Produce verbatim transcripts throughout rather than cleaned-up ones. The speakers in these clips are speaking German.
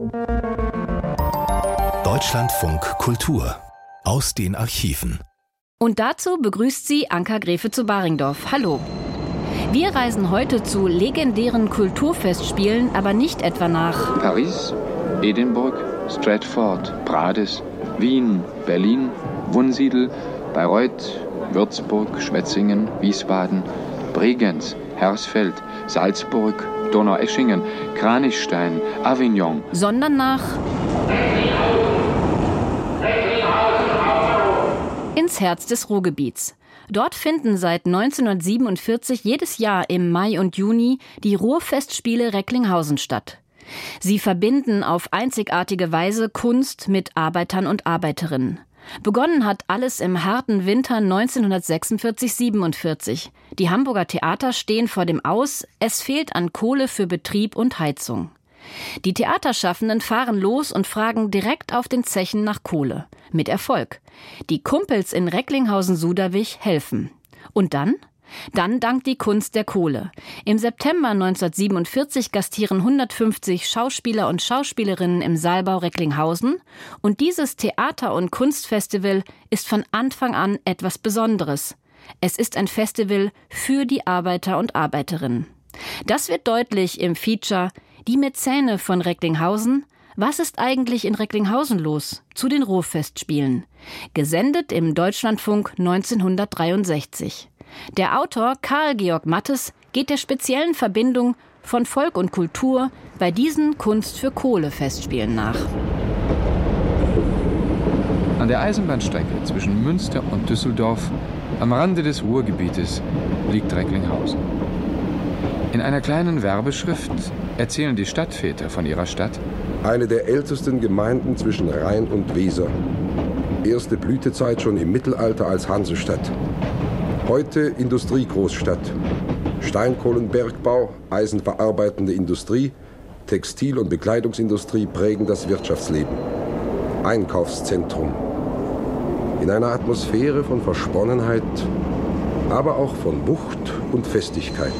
Deutschlandfunk Kultur aus den Archiven. Und dazu begrüßt sie Anka Gräfe zu Baringdorf. Hallo. Wir reisen heute zu legendären Kulturfestspielen, aber nicht etwa nach Paris, Edinburgh, Stratford, Prades, Wien, Berlin, Wunsiedel, Bayreuth, Würzburg, Schwetzingen, Wiesbaden, Bregenz, Hersfeld, Salzburg, Donaueschingen, Kranichstein, Avignon, sondern nach ins Herz des Ruhrgebiets. Dort finden seit neunzehnhundertsiebenundvierzig jedes Jahr im Mai und Juni die Ruhrfestspiele Recklinghausen statt. Sie verbinden auf einzigartige Weise Kunst mit Arbeitern und Arbeiterinnen. Begonnen hat alles im harten Winter neunzehnhundertsechsundvierzig siebenundvierzig. Die Hamburger Theater stehen vor dem Aus, es fehlt an Kohle für Betrieb und Heizung. Die Theaterschaffenden fahren los und fragen direkt auf den Zechen nach Kohle. Mit Erfolg. Die Kumpels in Recklinghausen-Suderwich helfen. Und dann? Dann dankt die Kunst der Kohle. Im September neunzehnhundertsiebenundvierzig gastieren hundertfünfzig Schauspieler und Schauspielerinnen im Saalbau Recklinghausen. Und dieses Theater- und Kunstfestival ist von Anfang an etwas Besonderes. Es ist ein Festival für die Arbeiter und Arbeiterinnen. Das wird deutlich im Feature Die Mäzene von Recklinghausen. Was ist eigentlich in Recklinghausen los? Zu den Ruhrfestspielen. Gesendet im Deutschlandfunk neunzehnhundertdreiundsechzig. Der Autor Karl Georg Mattes geht der speziellen Verbindung von Volk und Kultur bei diesen Kunst für Kohle-Festspielen nach. An der Eisenbahnstrecke zwischen Münster und Düsseldorf, am Rande des Ruhrgebietes, liegt Recklinghausen. In einer kleinen Werbeschrift erzählen die Stadtväter von ihrer Stadt: Eine der ältesten Gemeinden zwischen Rhein und Weser. Erste Blütezeit schon im Mittelalter als Hansestadt. Heute Industriegroßstadt. Steinkohlenbergbau, eisenverarbeitende Industrie, Textil- und Bekleidungsindustrie prägen das Wirtschaftsleben. Einkaufszentrum. In einer Atmosphäre von Versponnenheit, aber auch von Wucht und Festigkeit.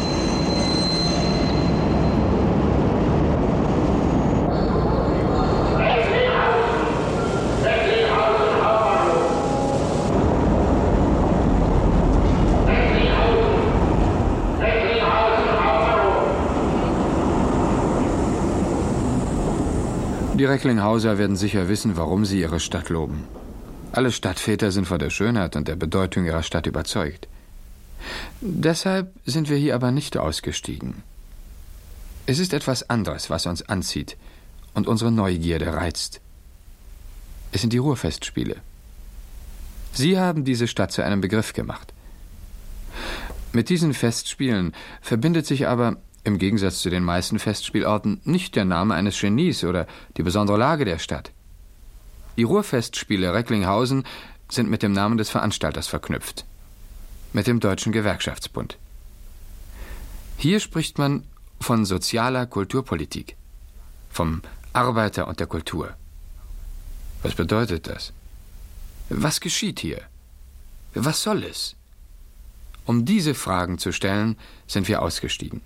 Die Recklinghauser werden sicher wissen, warum sie ihre Stadt loben. Alle Stadtväter sind von der Schönheit und der Bedeutung ihrer Stadt überzeugt. Deshalb sind wir hier aber nicht ausgestiegen. Es ist etwas anderes, was uns anzieht und unsere Neugierde reizt. Es sind die Ruhrfestspiele. Sie haben diese Stadt zu einem Begriff gemacht. Mit diesen Festspielen verbindet sich aber im Gegensatz zu den meisten Festspielorten nicht der Name eines Genies oder die besondere Lage der Stadt. Die Ruhrfestspiele Recklinghausen sind mit dem Namen des Veranstalters verknüpft, mit dem Deutschen Gewerkschaftsbund. Hier spricht man von sozialer Kulturpolitik, vom Arbeiter und der Kultur. Was bedeutet das? Was geschieht hier? Was soll es? Um diese Fragen zu stellen, sind wir ausgestiegen.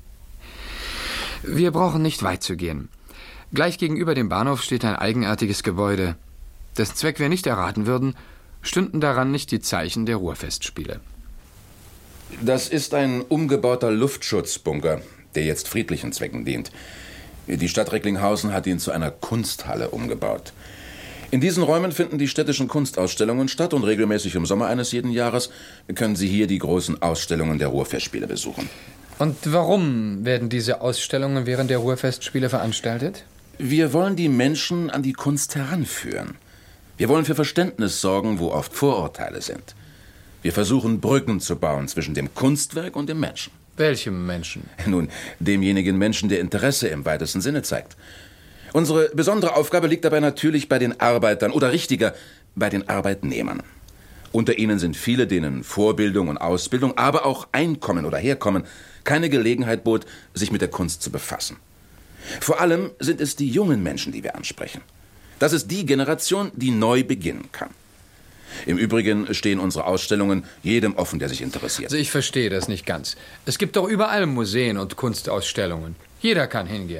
Wir brauchen nicht weit zu gehen. Gleich gegenüber dem Bahnhof steht ein eigenartiges Gebäude. Dessen Zweck wir nicht erraten würden, stünden daran nicht die Zeichen der Ruhrfestspiele. Das ist ein umgebauter Luftschutzbunker, der jetzt friedlichen Zwecken dient. Die Stadt Recklinghausen hat ihn zu einer Kunsthalle umgebaut. In diesen Räumen finden die städtischen Kunstausstellungen statt und regelmäßig im Sommer eines jeden Jahres können Sie hier die großen Ausstellungen der Ruhrfestspiele besuchen. Und warum werden diese Ausstellungen während der Ruhrfestspiele veranstaltet? Wir wollen die Menschen an die Kunst heranführen. Wir wollen für Verständnis sorgen, wo oft Vorurteile sind. Wir versuchen, Brücken zu bauen zwischen dem Kunstwerk und dem Menschen. Welchem Menschen? Nun, demjenigen Menschen, der Interesse im weitesten Sinne zeigt. Unsere besondere Aufgabe liegt dabei natürlich bei den Arbeitern oder richtiger, bei den Arbeitnehmern. Unter ihnen sind viele, denen Vorbildung und Ausbildung, aber auch Einkommen oder Herkommen keine Gelegenheit bot, sich mit der Kunst zu befassen. Vor allem sind es die jungen Menschen, die wir ansprechen. Das ist die Generation, die neu beginnen kann. Im Übrigen stehen unsere Ausstellungen jedem offen, der sich interessiert. Also ich verstehe das nicht ganz. Es gibt doch überall Museen und Kunstausstellungen. Jeder kann hingehen.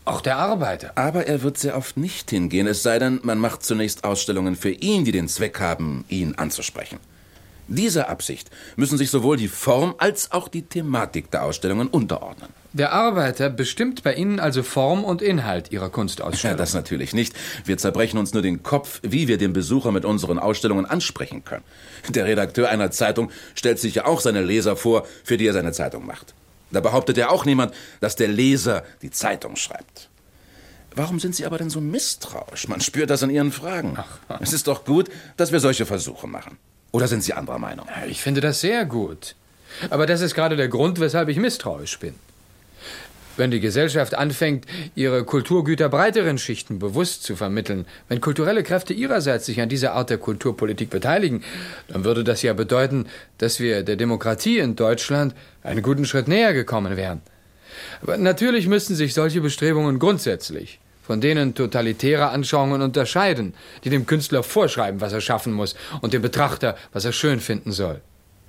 Auch der Arbeiter. Aber er wird sehr oft nicht hingehen, es sei denn, man macht zunächst Ausstellungen für ihn, die den Zweck haben, ihn anzusprechen. Dieser Absicht müssen sich sowohl die Form als auch die Thematik der Ausstellungen unterordnen. Der Arbeiter bestimmt bei Ihnen also Form und Inhalt Ihrer Kunstausstellung? Ja, das natürlich nicht. Wir zerbrechen uns nur den Kopf, wie wir den Besucher mit unseren Ausstellungen ansprechen können. Der Redakteur einer Zeitung stellt sich ja auch seine Leser vor, für die er seine Zeitung macht. Da behauptet ja auch niemand, dass der Leser die Zeitung schreibt. Warum sind Sie aber denn so misstrauisch? Man spürt das in Ihren Fragen. Ach. Es ist doch gut, dass wir solche Versuche machen. Oder sind Sie anderer Meinung? Ich finde das sehr gut. Aber das ist gerade der Grund, weshalb ich misstrauisch bin. Wenn die Gesellschaft anfängt, ihre Kulturgüter breiteren Schichten bewusst zu vermitteln, wenn kulturelle Kräfte ihrerseits sich an dieser Art der Kulturpolitik beteiligen, dann würde das ja bedeuten, dass wir der Demokratie in Deutschland einen guten Schritt näher gekommen wären. Aber natürlich müssten sich solche Bestrebungen grundsätzlich von denen totalitäre Anschauungen unterscheiden, die dem Künstler vorschreiben, was er schaffen muss, und dem Betrachter, was er schön finden soll.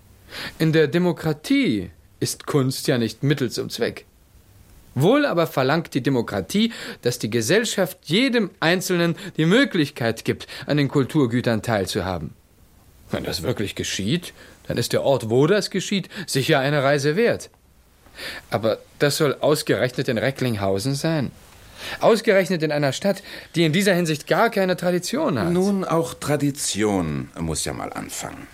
In der Demokratie ist Kunst ja nicht Mittel zum Zweck. Wohl aber verlangt die Demokratie, dass die Gesellschaft jedem Einzelnen die Möglichkeit gibt, an den Kulturgütern teilzuhaben. Wenn das wirklich geschieht, dann ist der Ort, wo das geschieht, sicher eine Reise wert. Aber das soll ausgerechnet in Recklinghausen sein. Ausgerechnet in einer Stadt, die in dieser Hinsicht gar keine Tradition hat. Nun, auch Tradition muss ja mal anfangen.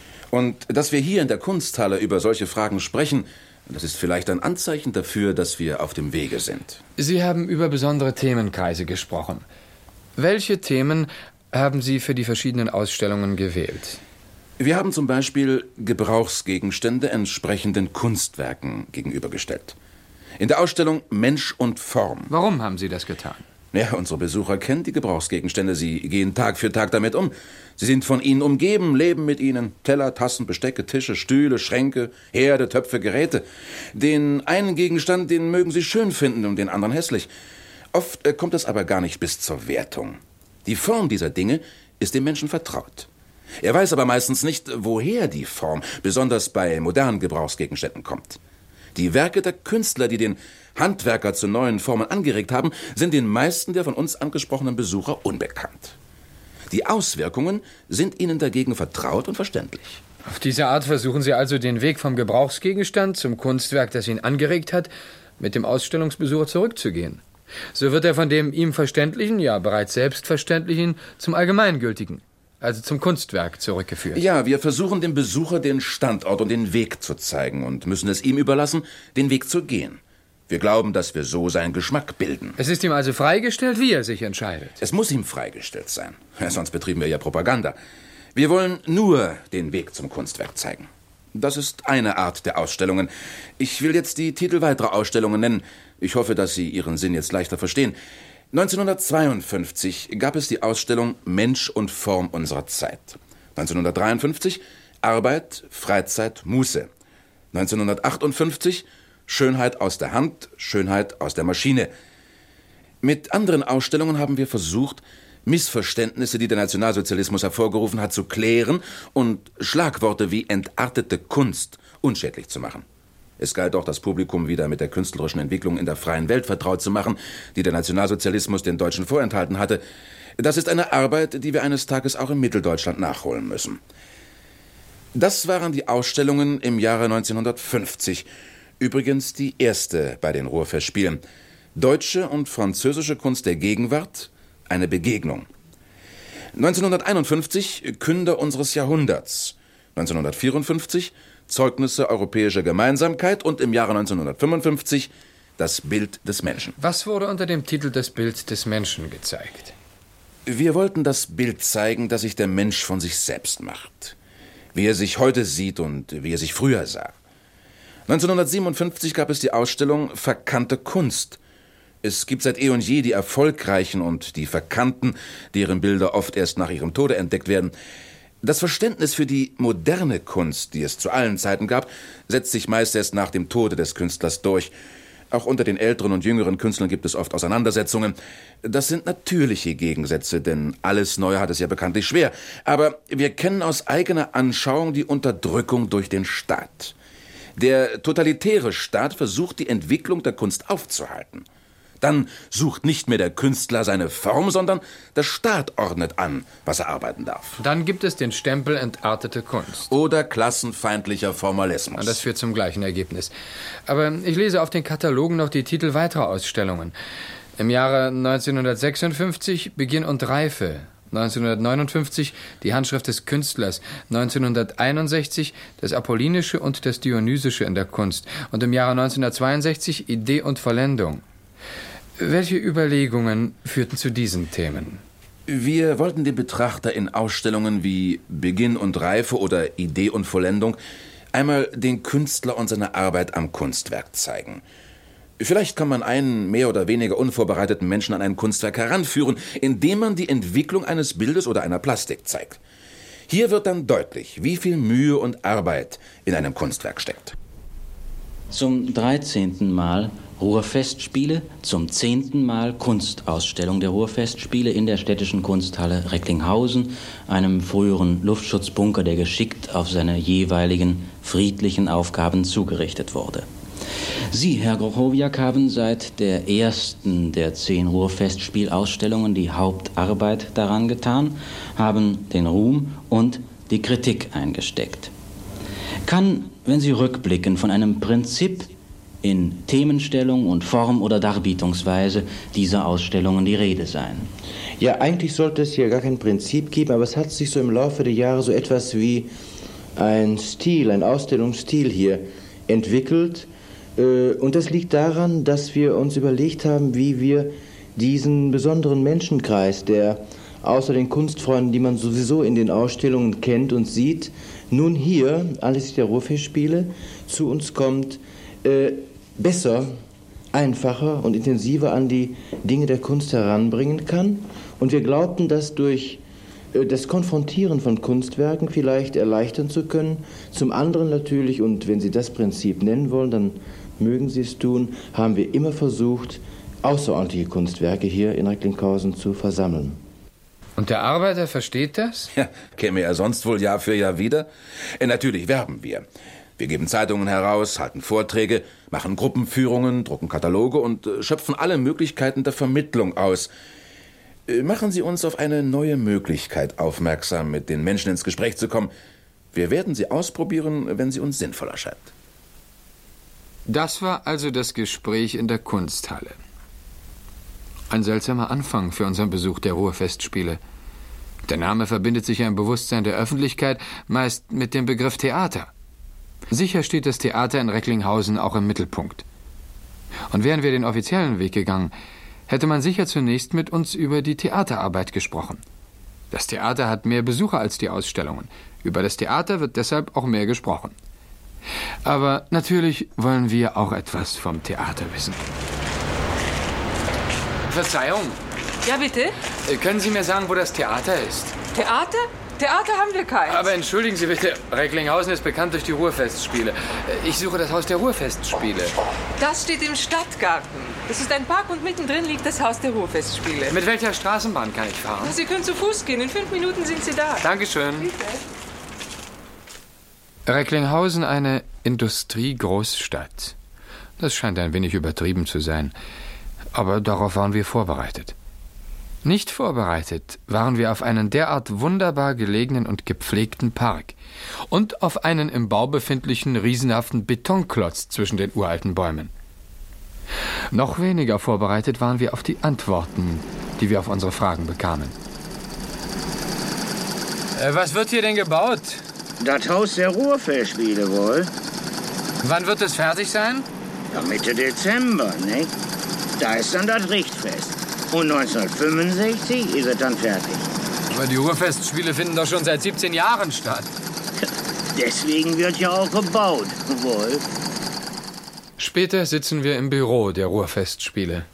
Und dass wir hier in der Kunsthalle über solche Fragen sprechen, das ist vielleicht ein Anzeichen dafür, dass wir auf dem Wege sind. Sie haben über besondere Themenkreise gesprochen. Welche Themen haben Sie für die verschiedenen Ausstellungen gewählt? Wir haben zum Beispiel Gebrauchsgegenstände entsprechenden Kunstwerken gegenübergestellt. In der Ausstellung Mensch und Form. Warum haben Sie das getan? Ja, unsere Besucher kennen die Gebrauchsgegenstände. Sie gehen Tag für Tag damit um. Sie sind von ihnen umgeben, leben mit ihnen. Teller, Tassen, Bestecke, Tische, Stühle, Schränke, Herde, Töpfe, Geräte. Den einen Gegenstand, den mögen sie schön finden und den anderen hässlich. Oft äh, kommt es aber gar nicht bis zur Wertung. Die Form dieser Dinge ist dem Menschen vertraut. Er weiß aber meistens nicht, woher die Form, besonders bei modernen Gebrauchsgegenständen, kommt. Die Werke der Künstler, die den Handwerker zu neuen Formen angeregt haben, sind den meisten der von uns angesprochenen Besucher unbekannt. Die Auswirkungen sind ihnen dagegen vertraut und verständlich. Auf diese Art versuchen Sie also, den Weg vom Gebrauchsgegenstand zum Kunstwerk, das ihn angeregt hat, mit dem Ausstellungsbesucher zurückzugehen. So wird er von dem ihm Verständlichen, ja bereits Selbstverständlichen, zum Allgemeingültigen, also zum Kunstwerk zurückgeführt. Ja, wir versuchen dem Besucher den Standort und den Weg zu zeigen und müssen es ihm überlassen, den Weg zu gehen. Wir glauben, dass wir so seinen Geschmack bilden. Es ist ihm also freigestellt, wie er sich entscheidet. Es muss ihm freigestellt sein. Ja, sonst betrieben wir ja Propaganda. Wir wollen nur den Weg zum Kunstwerk zeigen. Das ist eine Art der Ausstellungen. Ich will jetzt die Titel weiterer Ausstellungen nennen. Ich hoffe, dass Sie Ihren Sinn jetzt leichter verstehen. neunzehnhundertzweiundfünfzig gab es die Ausstellung Mensch und Form unserer Zeit. neunzehnhundertdreiundfünfzig Arbeit, Freizeit, Muße. neunzehnhundertachtundfünfzig Schönheit aus der Hand, Schönheit aus der Maschine. Mit anderen Ausstellungen haben wir versucht, Missverständnisse, die der Nationalsozialismus hervorgerufen hat, zu klären und Schlagworte wie entartete Kunst unschädlich zu machen. Es galt auch, das Publikum wieder mit der künstlerischen Entwicklung in der freien Welt vertraut zu machen, die der Nationalsozialismus den Deutschen vorenthalten hatte. Das ist eine Arbeit, die wir eines Tages auch in Mitteldeutschland nachholen müssen. Das waren die Ausstellungen im Jahre neunzehnhundertfünfzig. Übrigens die erste bei den Ruhrfestspielen. Deutsche und französische Kunst der Gegenwart, eine Begegnung. neunzehnhunderteinundfünfzig Künder unseres Jahrhunderts. neunzehnhundertvierundfünfzig Zeugnisse europäischer Gemeinsamkeit und im Jahre neunzehnhundertfünfundfünfzig das Bild des Menschen. Was wurde unter dem Titel Das Bild des Menschen gezeigt? Wir wollten das Bild zeigen, das sich der Mensch von sich selbst macht. Wie er sich heute sieht und wie er sich früher sah. neunzehnhundertsiebenundfünfzig gab es die Ausstellung Verkannte Kunst. Es gibt seit eh und je die Erfolgreichen und die Verkannten, deren Bilder oft erst nach ihrem Tode entdeckt werden. Das Verständnis für die moderne Kunst, die es zu allen Zeiten gab, setzt sich meist erst nach dem Tode des Künstlers durch. Auch unter den älteren und jüngeren Künstlern gibt es oft Auseinandersetzungen. Das sind natürliche Gegensätze, denn alles Neue hat es ja bekanntlich schwer. Aber wir kennen aus eigener Anschauung die Unterdrückung durch den Staat. Der totalitäre Staat versucht, die Entwicklung der Kunst aufzuhalten. Dann sucht nicht mehr der Künstler seine Form, sondern der Staat ordnet an, was er arbeiten darf. Dann gibt es den Stempel entartete Kunst. Oder klassenfeindlicher Formalismus. Und das führt zum gleichen Ergebnis. Aber ich lese auf den Katalogen noch die Titel weiterer Ausstellungen. Im Jahre neunzehnhundertsechsundfünfzig Beginn und Reife. neunzehnhundertneunundfünfzig die Handschrift des Künstlers, neunzehnhunderteinundsechzig das Apollinische und das Dionysische in der Kunst und im Jahre neunzehnhundertzweiundsechzig Idee und Vollendung. Welche Überlegungen führten zu diesen Themen? Wir wollten dem Betrachter in Ausstellungen wie Beginn und Reife oder Idee und Vollendung einmal den Künstler und seine Arbeit am Kunstwerk zeigen. Vielleicht kann man einen mehr oder weniger unvorbereiteten Menschen an ein Kunstwerk heranführen, indem man die Entwicklung eines Bildes oder einer Plastik zeigt. Hier wird dann deutlich, wie viel Mühe und Arbeit in einem Kunstwerk steckt. Zum dreizehnten Mal Ruhrfestspiele, zum zehnten Mal Kunstausstellung der Ruhrfestspiele in der Städtischen Kunsthalle Recklinghausen, einem früheren Luftschutzbunker, der geschickt auf seine jeweiligen friedlichen Aufgaben zugerichtet wurde. Sie, Herr Grochowiak, haben seit der ersten der zehn Ruhrfestspielausstellungen die Hauptarbeit daran getan, haben den Ruhm und die Kritik eingesteckt. Kann, wenn Sie rückblicken, von einem Prinzip in Themenstellung und Form oder Darbietungsweise dieser Ausstellungen die Rede sein? Ja, eigentlich sollte es hier gar kein Prinzip geben, aber es hat sich so im Laufe der Jahre so etwas wie ein Stil, ein Ausstellungsstil hier entwickelt. Und das liegt daran, dass wir uns überlegt haben, wie wir diesen besonderen Menschenkreis, der außer den Kunstfreunden, die man sowieso in den Ausstellungen kennt und sieht, nun hier, anlässlich der Ruhrfestspiele, zu uns kommt, äh, besser, einfacher und intensiver an die Dinge der Kunst heranbringen kann. Und wir glaubten, das durch äh, das Konfrontieren von Kunstwerken vielleicht erleichtern zu können. Zum anderen natürlich, und wenn Sie das Prinzip nennen wollen, dann mögen Sie es tun, haben wir immer versucht, außerordentliche Kunstwerke hier in Recklinghausen zu versammeln. Und der Arbeiter versteht das? Ja, käme er sonst wohl Jahr für Jahr wieder? Äh, natürlich werben wir. Wir geben Zeitungen heraus, halten Vorträge, machen Gruppenführungen, drucken Kataloge und äh, schöpfen alle Möglichkeiten der Vermittlung aus. Äh, machen Sie uns auf eine neue Möglichkeit aufmerksam, mit den Menschen ins Gespräch zu kommen. Wir werden sie ausprobieren, wenn sie uns sinnvoll erscheint. Das war also das Gespräch in der Kunsthalle. Ein seltsamer Anfang für unseren Besuch der Ruhrfestspiele. Der Name verbindet sich ja im Bewusstsein der Öffentlichkeit meist mit dem Begriff Theater. Sicher steht das Theater in Recklinghausen auch im Mittelpunkt. Und wären wir den offiziellen Weg gegangen, hätte man sicher zunächst mit uns über die Theaterarbeit gesprochen. Das Theater hat mehr Besucher als die Ausstellungen. Über das Theater wird deshalb auch mehr gesprochen. Aber natürlich wollen wir auch etwas vom Theater wissen. Verzeihung. Ja, bitte? Können Sie mir sagen, wo das Theater ist? Theater? Theater haben wir keins. Aber entschuldigen Sie bitte, Recklinghausen ist bekannt durch die Ruhrfestspiele. Ich suche das Haus der Ruhrfestspiele. Das steht im Stadtgarten. Das ist ein Park und mittendrin liegt das Haus der Ruhrfestspiele. Mit welcher Straßenbahn kann ich fahren? Sie können zu Fuß gehen. In fünf Minuten sind Sie da. Dankeschön. Bitte. Recklinghausen, eine Industriegroßstadt. Das scheint ein wenig übertrieben zu sein. Aber darauf waren wir vorbereitet. Nicht vorbereitet waren wir auf einen derart wunderbar gelegenen und gepflegten Park und auf einen im Bau befindlichen riesenhaften Betonklotz zwischen den uralten Bäumen. Noch weniger vorbereitet waren wir auf die Antworten, die wir auf unsere Fragen bekamen. Äh, was wird hier denn gebaut? Das Haus der Ruhrfestspiele wohl. Wann wird es fertig sein? Ja, Mitte Dezember, ne? Da ist dann das Richtfest. Und neunzehnhundertfünfundsechzig ist es dann fertig. Aber die Ruhrfestspiele finden doch schon seit siebzehn Jahren statt. Deswegen wird ja auch gebaut, wohl. Später sitzen wir im Büro der Ruhrfestspiele.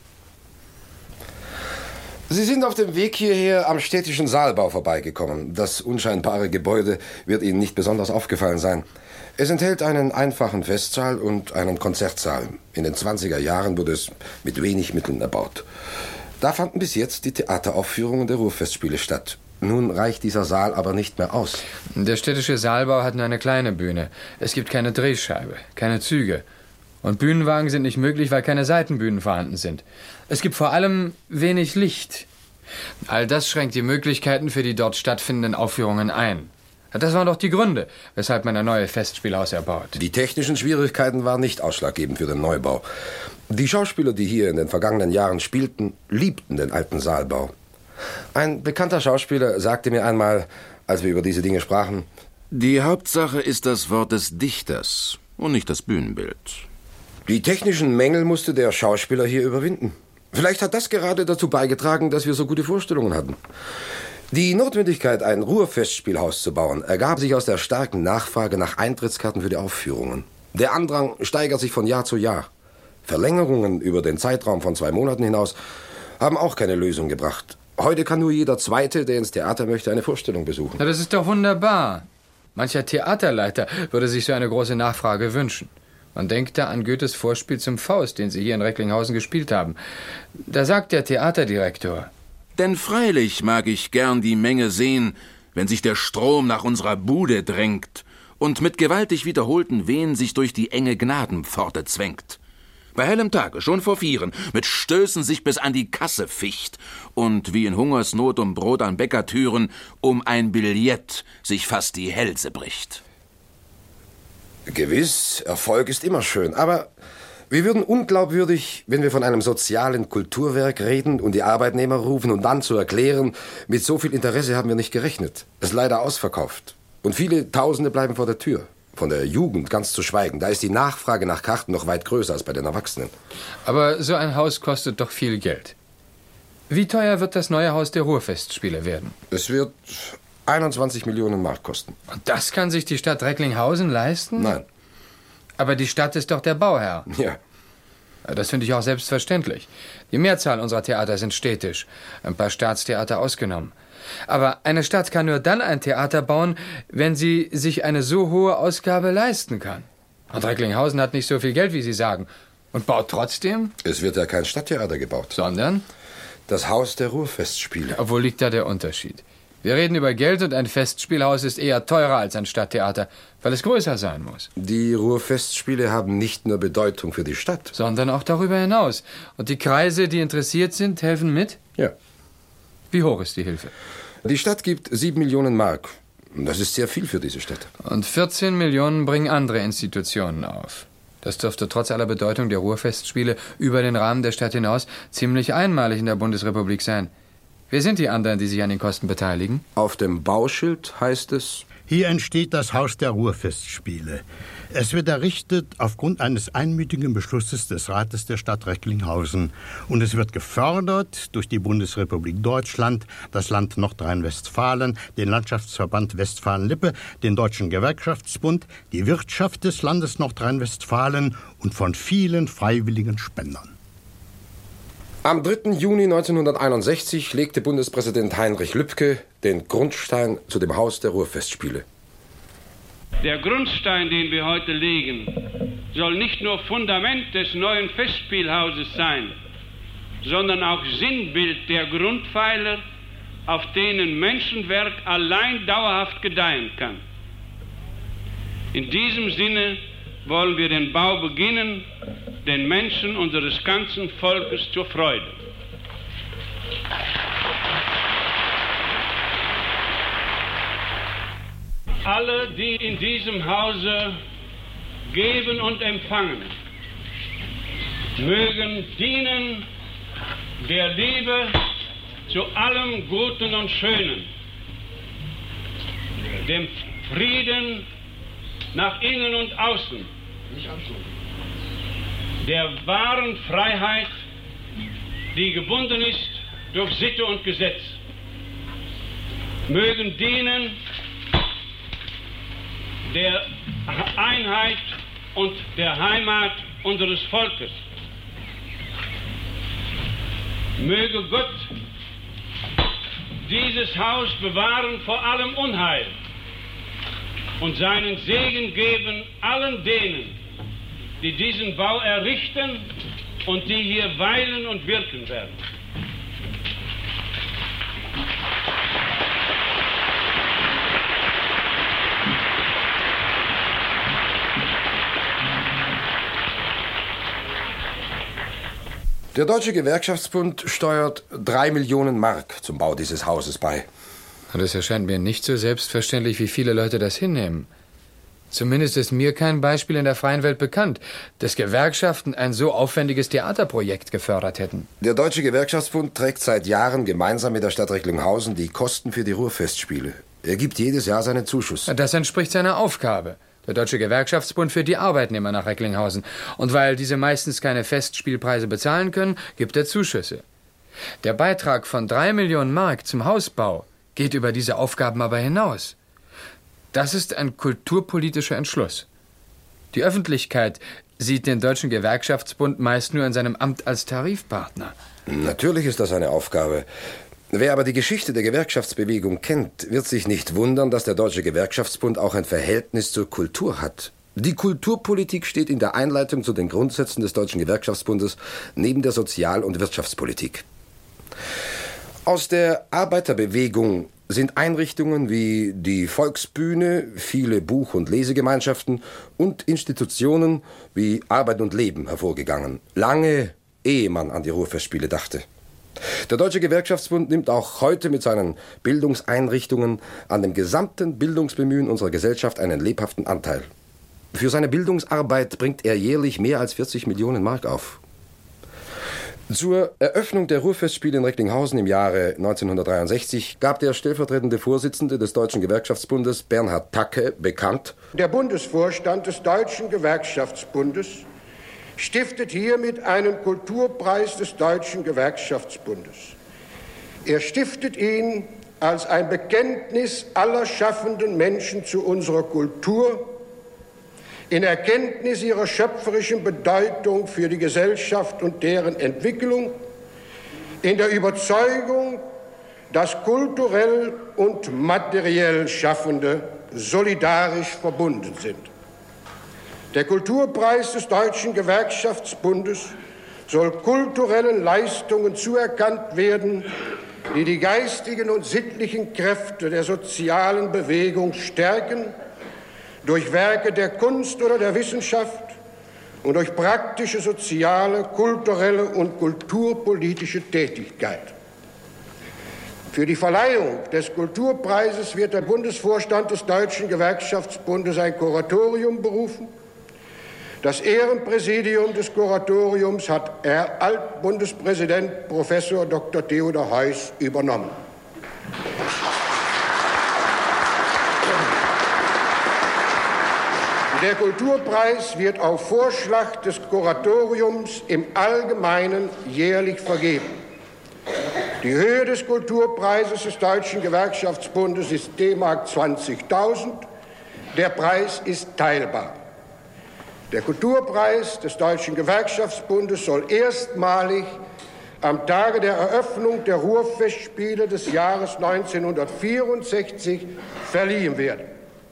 Sie sind auf dem Weg hierher am städtischen Saalbau vorbeigekommen. Das unscheinbare Gebäude wird Ihnen nicht besonders aufgefallen sein. Es enthält einen einfachen Festsaal und einen Konzertsaal. In den zwanziger Jahren wurde es mit wenig Mitteln erbaut. Da fanden bis jetzt die Theateraufführungen der Ruhrfestspiele statt. Nun reicht dieser Saal aber nicht mehr aus. Der städtische Saalbau hat nur eine kleine Bühne. Es gibt keine Drehscheibe, keine Züge. Und Bühnenwagen sind nicht möglich, weil keine Seitenbühnen vorhanden sind. Es gibt vor allem wenig Licht. All das schränkt die Möglichkeiten für die dort stattfindenden Aufführungen ein. Das waren doch die Gründe, weshalb man ein neues Festspielhaus erbaut. Die technischen Schwierigkeiten waren nicht ausschlaggebend für den Neubau. Die Schauspieler, die hier in den vergangenen Jahren spielten, liebten den alten Saalbau. Ein bekannter Schauspieler sagte mir einmal, als wir über diese Dinge sprachen: Die Hauptsache ist das Wort des Dichters und nicht das Bühnenbild. Die technischen Mängel musste der Schauspieler hier überwinden. Vielleicht hat das gerade dazu beigetragen, dass wir so gute Vorstellungen hatten. Die Notwendigkeit, ein Ruhrfestspielhaus zu bauen, ergab sich aus der starken Nachfrage nach Eintrittskarten für die Aufführungen. Der Andrang steigert sich von Jahr zu Jahr. Verlängerungen über den Zeitraum von zwei Monaten hinaus haben auch keine Lösung gebracht. Heute kann nur jeder Zweite, der ins Theater möchte, eine Vorstellung besuchen. Na, das ist doch wunderbar. Mancher Theaterleiter würde sich so eine große Nachfrage wünschen. Man denkt da an Goethes Vorspiel zum Faust, den Sie hier in Recklinghausen gespielt haben. Da sagt der Theaterdirektor: Denn freilich mag ich gern die Menge sehen, wenn sich der Strom nach unserer Bude drängt und mit gewaltig wiederholten Wehen sich durch die enge Gnadenpforte zwängt. Bei hellem Tage, schon vor Vieren, mit Stößen sich bis an die Kasse ficht und wie in Hungersnot um Brot an Bäckertüren um ein Billett sich fast die Hälse bricht. Gewiss, Erfolg ist immer schön, aber wir würden unglaubwürdig, wenn wir von einem sozialen Kulturwerk reden und die Arbeitnehmer rufen und dann zu erklären, mit so viel Interesse haben wir nicht gerechnet. Es ist leider ausverkauft. Und viele Tausende bleiben vor der Tür. Von der Jugend ganz zu schweigen. Da ist die Nachfrage nach Karten noch weit größer als bei den Erwachsenen. Aber so ein Haus kostet doch viel Geld. Wie teuer wird das neue Haus der Ruhrfestspiele werden? Es wird einundzwanzig Millionen Mark kosten. Und das kann sich die Stadt Recklinghausen leisten? Nein. Aber die Stadt ist doch der Bauherr. Ja. Das finde ich auch selbstverständlich. Die Mehrzahl unserer Theater sind städtisch, ein paar Staatstheater ausgenommen. Aber eine Stadt kann nur dann ein Theater bauen, wenn sie sich eine so hohe Ausgabe leisten kann. Und Recklinghausen hat nicht so viel Geld, wie Sie sagen. Und baut trotzdem? Es wird ja kein Stadttheater gebaut. Sondern? Das Haus der Ruhrfestspiele. Wo liegt da der Unterschied? Wir reden über Geld und ein Festspielhaus ist eher teurer als ein Stadttheater, weil es größer sein muss. Die Ruhrfestspiele haben nicht nur Bedeutung für die Stadt, sondern auch darüber hinaus. Und die Kreise, die interessiert sind, helfen mit? Ja. Wie hoch ist die Hilfe? Die Stadt gibt sieben Millionen Mark. Das ist sehr viel für diese Stadt. Und vierzehn Millionen bringen andere Institutionen auf. Das dürfte trotz aller Bedeutung der Ruhrfestspiele über den Rahmen der Stadt hinaus ziemlich einmalig in der Bundesrepublik sein. Wer sind die anderen, die sich an den Kosten beteiligen? Auf dem Bauschild heißt es: Hier entsteht das Haus der Ruhrfestspiele. Es wird errichtet aufgrund eines einmütigen Beschlusses des Rates der Stadt Recklinghausen. Und es wird gefördert durch die Bundesrepublik Deutschland, das Land Nordrhein-Westfalen, den Landschaftsverband Westfalen-Lippe, den Deutschen Gewerkschaftsbund, die Wirtschaft des Landes Nordrhein-Westfalen und von vielen freiwilligen Spendern. Am dritten Juni neunzehnhunderteinundsechzig legte Bundespräsident Heinrich Lübke den Grundstein zu dem Haus der Ruhrfestspiele. Der Grundstein, den wir heute legen, soll nicht nur Fundament des neuen Festspielhauses sein, sondern auch Sinnbild der Grundpfeiler, auf denen Menschenwerk allein dauerhaft gedeihen kann. In diesem Sinne wollen wir den Bau beginnen, den Menschen unseres ganzen Volkes zur Freude. Alle, die in diesem Hause geben und empfangen, mögen dienen der Liebe zu allem Guten und Schönen, dem Frieden nach innen und außen, der wahren Freiheit, die gebunden ist durch Sitte und Gesetz, mögen dienen der Einheit und der Heimat unseres Volkes. Möge Gott dieses Haus bewahren vor allem Unheil und seinen Segen geben allen denen, die diesen Bau errichten und die hier weilen und wirken werden. Der Deutsche Gewerkschaftsbund steuert drei Millionen Mark zum Bau dieses Hauses bei. Das erscheint mir nicht so selbstverständlich, wie viele Leute das hinnehmen. Zumindest ist mir kein Beispiel in der freien Welt bekannt, dass Gewerkschaften ein so aufwendiges Theaterprojekt gefördert hätten. Der Deutsche Gewerkschaftsbund trägt seit Jahren gemeinsam mit der Stadt Recklinghausen die Kosten für die Ruhrfestspiele. Er gibt jedes Jahr seinen Zuschuss. Das entspricht seiner Aufgabe. Der Deutsche Gewerkschaftsbund führt die Arbeitnehmer nach Recklinghausen. Und weil diese meistens keine Festspielpreise bezahlen können, gibt er Zuschüsse. Der Beitrag von drei Millionen Mark zum Hausbau geht über diese Aufgaben aber hinaus. Das ist ein kulturpolitischer Entschluss. Die Öffentlichkeit sieht den Deutschen Gewerkschaftsbund meist nur in seinem Amt als Tarifpartner. Natürlich ist das eine Aufgabe. Wer aber die Geschichte der Gewerkschaftsbewegung kennt, wird sich nicht wundern, dass der Deutsche Gewerkschaftsbund auch ein Verhältnis zur Kultur hat. Die Kulturpolitik steht in der Einleitung zu den Grundsätzen des Deutschen Gewerkschaftsbundes neben der Sozial- und Wirtschaftspolitik. Aus der Arbeiterbewegung sind Einrichtungen wie die Volksbühne, viele Buch- und Lesegemeinschaften und Institutionen wie Arbeit und Leben hervorgegangen. Lange, ehe man an die Ruhrfestspiele dachte. Der Deutsche Gewerkschaftsbund nimmt auch heute mit seinen Bildungseinrichtungen an dem gesamten Bildungsbemühen unserer Gesellschaft einen lebhaften Anteil. Für seine Bildungsarbeit bringt er jährlich mehr als vierzig Millionen Mark auf. Zur Eröffnung der Ruhrfestspiele in Recklinghausen im Jahre neunzehnhundertdreiundsechzig gab der stellvertretende Vorsitzende des Deutschen Gewerkschaftsbundes, Bernhard Tacke, bekannt: Der Bundesvorstand des Deutschen Gewerkschaftsbundes stiftet hiermit einen Kulturpreis des Deutschen Gewerkschaftsbundes. Er stiftet ihn als ein Bekenntnis aller schaffenden Menschen zu unserer Kultur, in Erkenntnis ihrer schöpferischen Bedeutung für die Gesellschaft und deren Entwicklung, in der Überzeugung, dass kulturell und materiell Schaffende solidarisch verbunden sind. Der Kulturpreis des Deutschen Gewerkschaftsbundes soll kulturellen Leistungen zuerkannt werden, die die geistigen und sittlichen Kräfte der sozialen Bewegung stärken, durch Werke der Kunst oder der Wissenschaft und durch praktische soziale, kulturelle und kulturpolitische Tätigkeit. Für die Verleihung des Kulturpreises wird der Bundesvorstand des Deutschen Gewerkschaftsbundes ein Kuratorium berufen. Das Ehrenpräsidium des Kuratoriums hat Herr Altbundespräsident Professor Doktor Theodor Heuss übernommen. Der Kulturpreis wird auf Vorschlag des Kuratoriums im Allgemeinen jährlich vergeben. Die Höhe des Kulturpreises des Deutschen Gewerkschaftsbundes ist D-Mark zwanzigtausend. Der Preis ist teilbar. Der Kulturpreis des Deutschen Gewerkschaftsbundes soll erstmalig am Tage der Eröffnung der Ruhrfestspiele des Jahres neunzehnhundertvierundsechzig verliehen werden.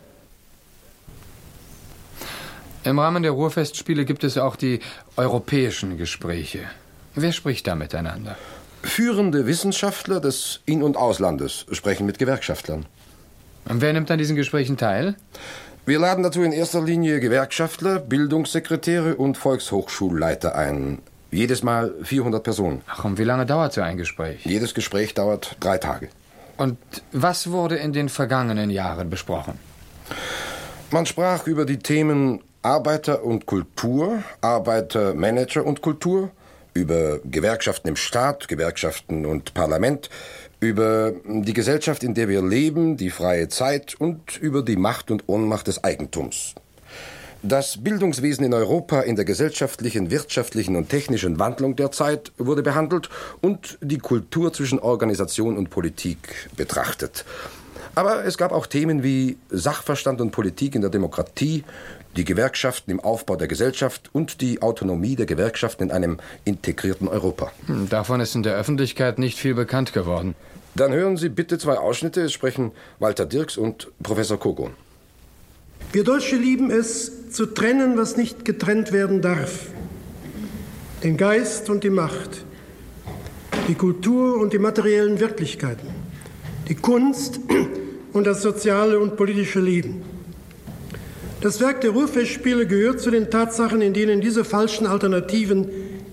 Im Rahmen der Ruhrfestspiele gibt es auch die europäischen Gespräche. Wer spricht da miteinander? Führende Wissenschaftler des In- und Auslandes sprechen mit Gewerkschaftlern. Und wer nimmt an diesen Gesprächen teil? Wir laden dazu in erster Linie Gewerkschaftler, Bildungssekretäre und Volkshochschulleiter ein. Jedes Mal vierhundert Personen. Ach, und wie lange dauert so ein Gespräch? Jedes Gespräch dauert drei Tage. Und was wurde in den vergangenen Jahren besprochen? Man sprach über die Themen Arbeiter und Kultur, Arbeiter, Manager und Kultur, über Gewerkschaften im Staat, Gewerkschaften und Parlament, über die Gesellschaft, in der wir leben, die freie Zeit und über die Macht und Ohnmacht des Eigentums. Das Bildungswesen in Europa in der gesellschaftlichen, wirtschaftlichen und technischen Wandlung der Zeit wurde behandelt und die Kultur zwischen Organisation und Politik betrachtet. Aber es gab auch Themen wie Sachverstand und Politik in der Demokratie, die Gewerkschaften im Aufbau der Gesellschaft und die Autonomie der Gewerkschaften in einem integrierten Europa. Davon ist in der Öffentlichkeit nicht viel bekannt geworden. Dann hören Sie bitte zwei Ausschnitte. Es sprechen Walter Dirks und Professor Kogon. Wir Deutsche lieben es, zu trennen, was nicht getrennt werden darf. Den Geist und die Macht, die Kultur und die materiellen Wirklichkeiten, die Kunst und das soziale und politische Leben. Das Werk der Ruhrfestspiele gehört zu den Tatsachen, in denen diese falschen Alternativen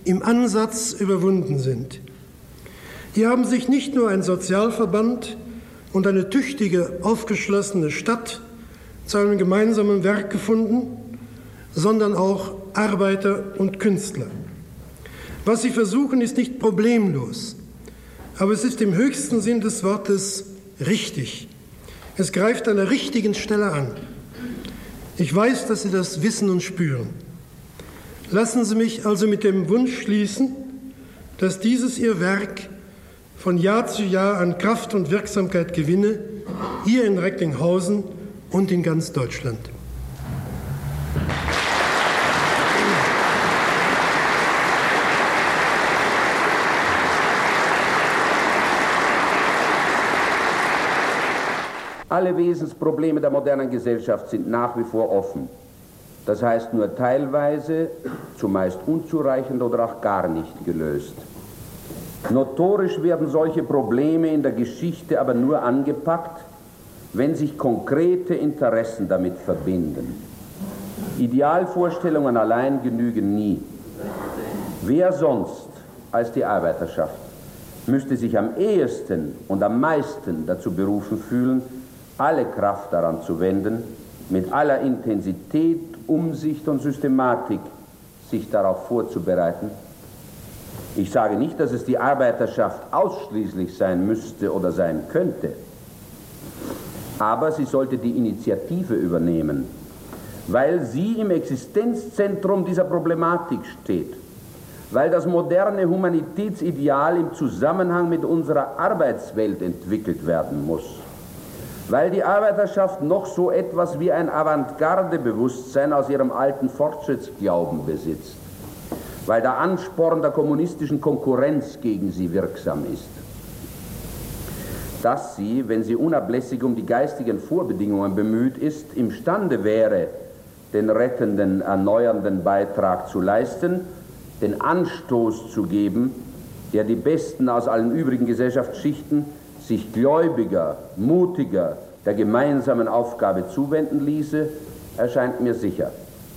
im Ansatz überwunden sind. Hier haben sich nicht nur ein Sozialverband und eine tüchtige, aufgeschlossene Stadt zu einem gemeinsamen Werk gefunden, sondern auch Arbeiter und Künstler. Was sie versuchen, ist nicht problemlos, aber es ist im höchsten Sinn des Wortes richtig. Es greift an der richtigen Stelle an. Ich weiß, dass Sie das wissen und spüren. Lassen Sie mich also mit dem Wunsch schließen, dass dieses Ihr Werk von Jahr zu Jahr an Kraft und Wirksamkeit gewinne, hier in Recklinghausen und in ganz Deutschland. Alle Wesensprobleme der modernen Gesellschaft sind nach wie vor offen. Das heißt nur teilweise, zumeist unzureichend oder auch gar nicht gelöst. Notorisch werden solche Probleme in der Geschichte aber nur angepackt, wenn sich konkrete Interessen damit verbinden. Idealvorstellungen allein genügen nie. Wer sonst als die Arbeiterschaft müsste sich am ehesten und am meisten dazu berufen fühlen, alle Kraft daran zu wenden, mit aller Intensität, Umsicht und Systematik sich darauf vorzubereiten? Ich sage nicht, dass es die Arbeiterschaft ausschließlich sein müsste oder sein könnte, aber sie sollte die Initiative übernehmen, weil sie im Existenzzentrum dieser Problematik steht, weil das moderne Humanitätsideal im Zusammenhang mit unserer Arbeitswelt entwickelt werden muss, weil die Arbeiterschaft noch so etwas wie ein Avantgarde-Bewusstsein aus ihrem alten Fortschrittsglauben besitzt, weil der Ansporn der kommunistischen Konkurrenz gegen sie wirksam ist. Dass sie, wenn sie unablässig um die geistigen Vorbedingungen bemüht ist, imstande wäre, den rettenden, erneuernden Beitrag zu leisten, den Anstoß zu geben, der die Besten aus allen übrigen Gesellschaftsschichten sich gläubiger, mutiger der gemeinsamen Aufgabe zuwenden ließe, erscheint mir sicher.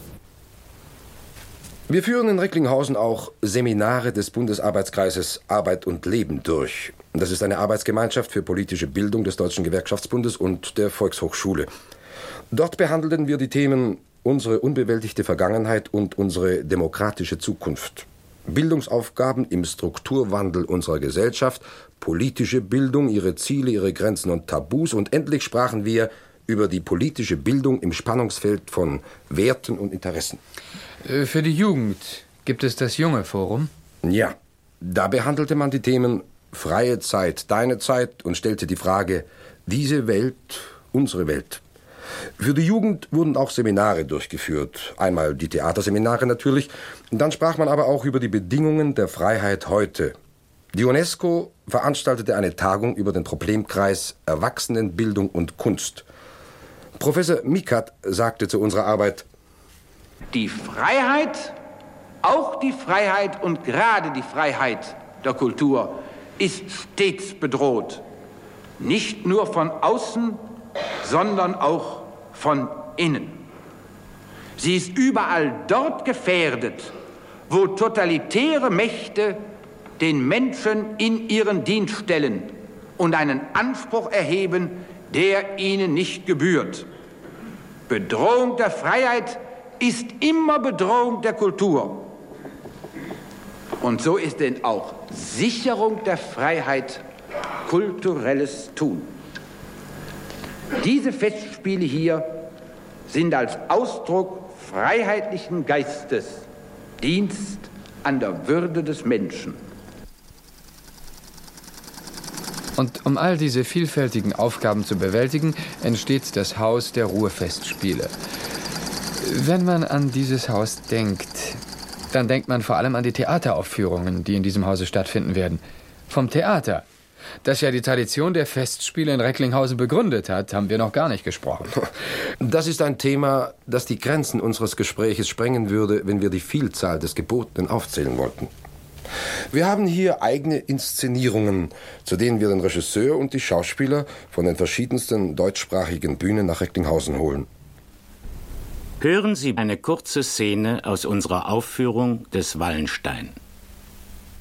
Wir führen in Recklinghausen auch Seminare des Bundesarbeitskreises Arbeit und Leben durch. Das ist eine Arbeitsgemeinschaft für politische Bildung des Deutschen Gewerkschaftsbundes und der Volkshochschule. Dort behandelten wir die Themen unsere unbewältigte Vergangenheit und unsere demokratische Zukunft. Bildungsaufgaben im Strukturwandel unserer Gesellschaft, politische Bildung, ihre Ziele, ihre Grenzen und Tabus. Und endlich sprachen wir über die politische Bildung im Spannungsfeld von Werten und Interessen. Für die Jugend gibt es das Junge Forum? Ja, da behandelte man die Themen freie Zeit, deine Zeit und stellte die Frage, diese Welt, unsere Welt. Für die Jugend wurden auch Seminare durchgeführt. Einmal die Theaterseminare natürlich. Dann sprach man aber auch über die Bedingungen der Freiheit heute. Die UNESCO veranstaltete eine Tagung über den Problemkreis Erwachsenenbildung und Kunst. Professor Mikat sagte zu unserer Arbeit: Die Freiheit, auch die Freiheit und gerade die Freiheit der Kultur ist stets bedroht. Nicht nur von außen, sondern auch von innen. Sie ist überall dort gefährdet, wo totalitäre Mächte den Menschen in ihren Dienst stellen und einen Anspruch erheben, der ihnen nicht gebührt. Bedrohung der Freiheit ist immer Bedrohung der Kultur. Und so ist denn auch Sicherung der Freiheit kulturelles Tun. Diese Festspiele hier sind als Ausdruck freiheitlichen Geistes Dienst an der Würde des Menschen. Und um all diese vielfältigen Aufgaben zu bewältigen, entsteht das Haus der Ruhrfestspiele. Wenn man an dieses Haus denkt, dann denkt man vor allem an die Theateraufführungen, die in diesem Hause stattfinden werden. Vom Theater, das ja die Tradition der Festspiele in Recklinghausen begründet hat, haben wir noch gar nicht gesprochen. Das ist ein Thema, das die Grenzen unseres Gespräches sprengen würde, wenn wir die Vielzahl des Gebotenen aufzählen wollten. Wir haben hier eigene Inszenierungen, zu denen wir den Regisseur und die Schauspieler von den verschiedensten deutschsprachigen Bühnen nach Recklinghausen holen. Hören Sie eine kurze Szene aus unserer Aufführung des Wallenstein.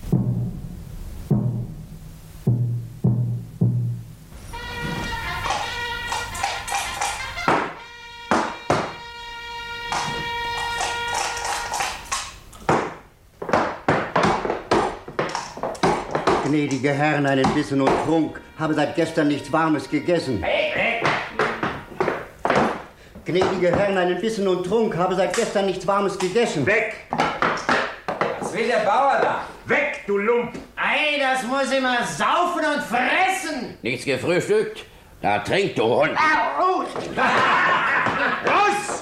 Gnädige Herren, einen Bissen und Trunk, habe seit gestern nichts Warmes gegessen. Hey, hey. Gnädige Herren, einen Bissen und Trunk, habe seit gestern nichts Warmes gegessen. Weg! Was will der Bauer da? Weg, du Lump! Ei, das muss immer saufen und fressen! Nichts gefrühstückt? Na, trink, du Hund! Au! Los!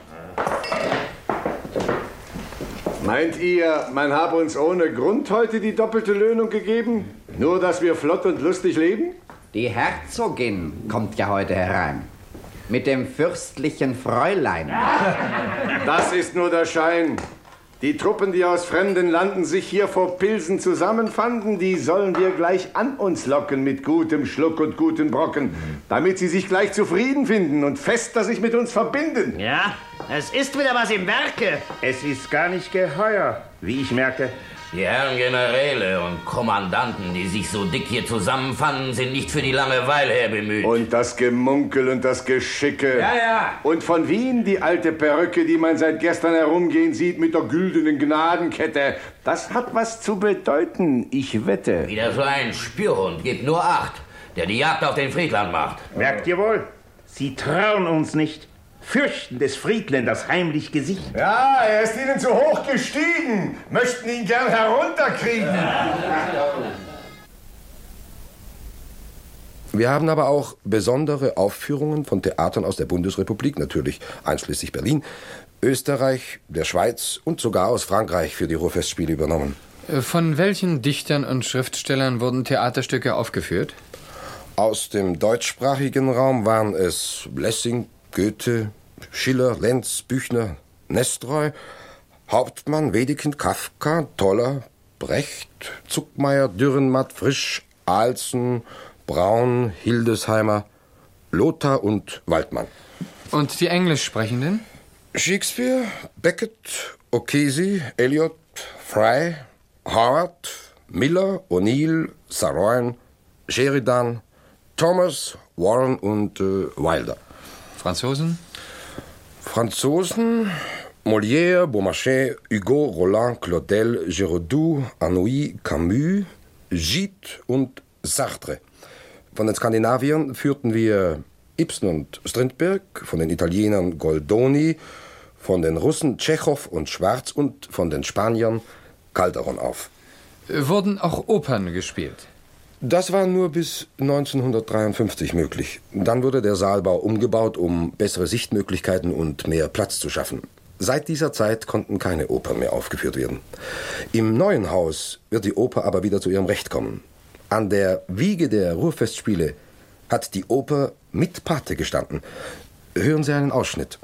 Meint ihr, man habe uns ohne Grund heute die doppelte Löhnung gegeben? Nur, dass wir flott und lustig leben? Die Herzogin kommt ja heute herein. Mit dem fürstlichen Fräulein. Das ist nur der Schein. Die Truppen, die aus fremden Landen sich hier vor Pilsen zusammenfanden, die sollen wir gleich an uns locken mit gutem Schluck und guten Brocken, damit sie sich gleich zufrieden finden und fester sich mit uns verbinden. Ja, es ist wieder was im Werke. Es ist gar nicht geheuer, wie ich merke. Die Herren Generäle und Kommandanten, die sich so dick hier zusammenfanden, sind nicht für die Langeweile her bemüht. Und das Gemunkel und das Geschicke. Ja, ja. Und von Wien die alte Perücke, die man seit gestern herumgehen sieht mit der güldenen Gnadenkette. Das hat was zu bedeuten, ich wette. Wieder so ein Spürhund, gebt nur Acht, der die Jagd auf den Friedland macht. Merkt ihr wohl, sie trauen uns nicht. Fürchten des Friedländers heimlich Gesicht. Ja, er ist ihnen zu hoch gestiegen. Möchten ihn gern herunterkriegen. Wir haben aber auch besondere Aufführungen von Theatern aus der Bundesrepublik, natürlich einschließlich Berlin, Österreich, der Schweiz und sogar aus Frankreich für die Ruhrfestspiele übernommen. Von welchen Dichtern und Schriftstellern wurden Theaterstücke aufgeführt? Aus dem deutschsprachigen Raum waren es Lessing, Goethe, Schiller, Lenz, Büchner, Nestroy, Hauptmann, Wedekind, Kafka, Toller, Brecht, Zuckmayer, Dürrenmatt, Frisch, Aalsen, Braun, Hildesheimer, Lothar und Waldmann. Und die Englischsprechenden? Shakespeare, Beckett, O'Casey, Eliot, Fry, Howard, Miller, O'Neill, Saroyan, Sheridan, Thomas, Warren und äh, Wilder. Franzosen? Franzosen, Molière, Beaumarchais, Hugo, Roland, Claudel, Giraudoux, Anouilh, Camus, Gide und Sartre. Von den Skandinaviern führten wir Ibsen und Strindberg, von den Italienern Goldoni, von den Russen Tschechow und Schwarz und von den Spaniern Calderon auf. Wurden auch Opern gespielt? Das war nur bis neunzehnhundertdreiundfünfzig möglich. Dann wurde der Saalbau umgebaut, um bessere Sichtmöglichkeiten und mehr Platz zu schaffen. Seit dieser Zeit konnten keine Opern mehr aufgeführt werden. Im neuen Haus wird die Oper aber wieder zu ihrem Recht kommen. An der Wiege der Ruhrfestspiele hat die Oper mit Pate gestanden. Hören Sie einen Ausschnitt.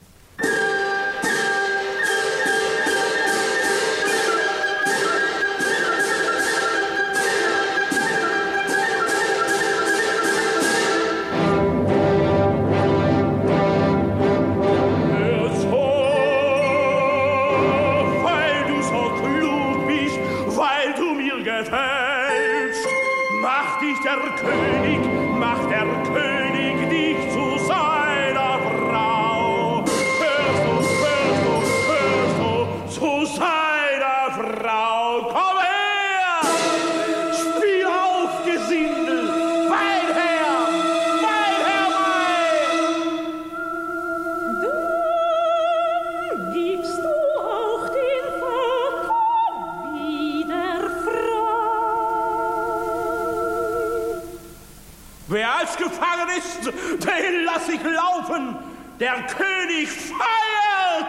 Wer als gefangen ist, den lass ich laufen. Der König feiert.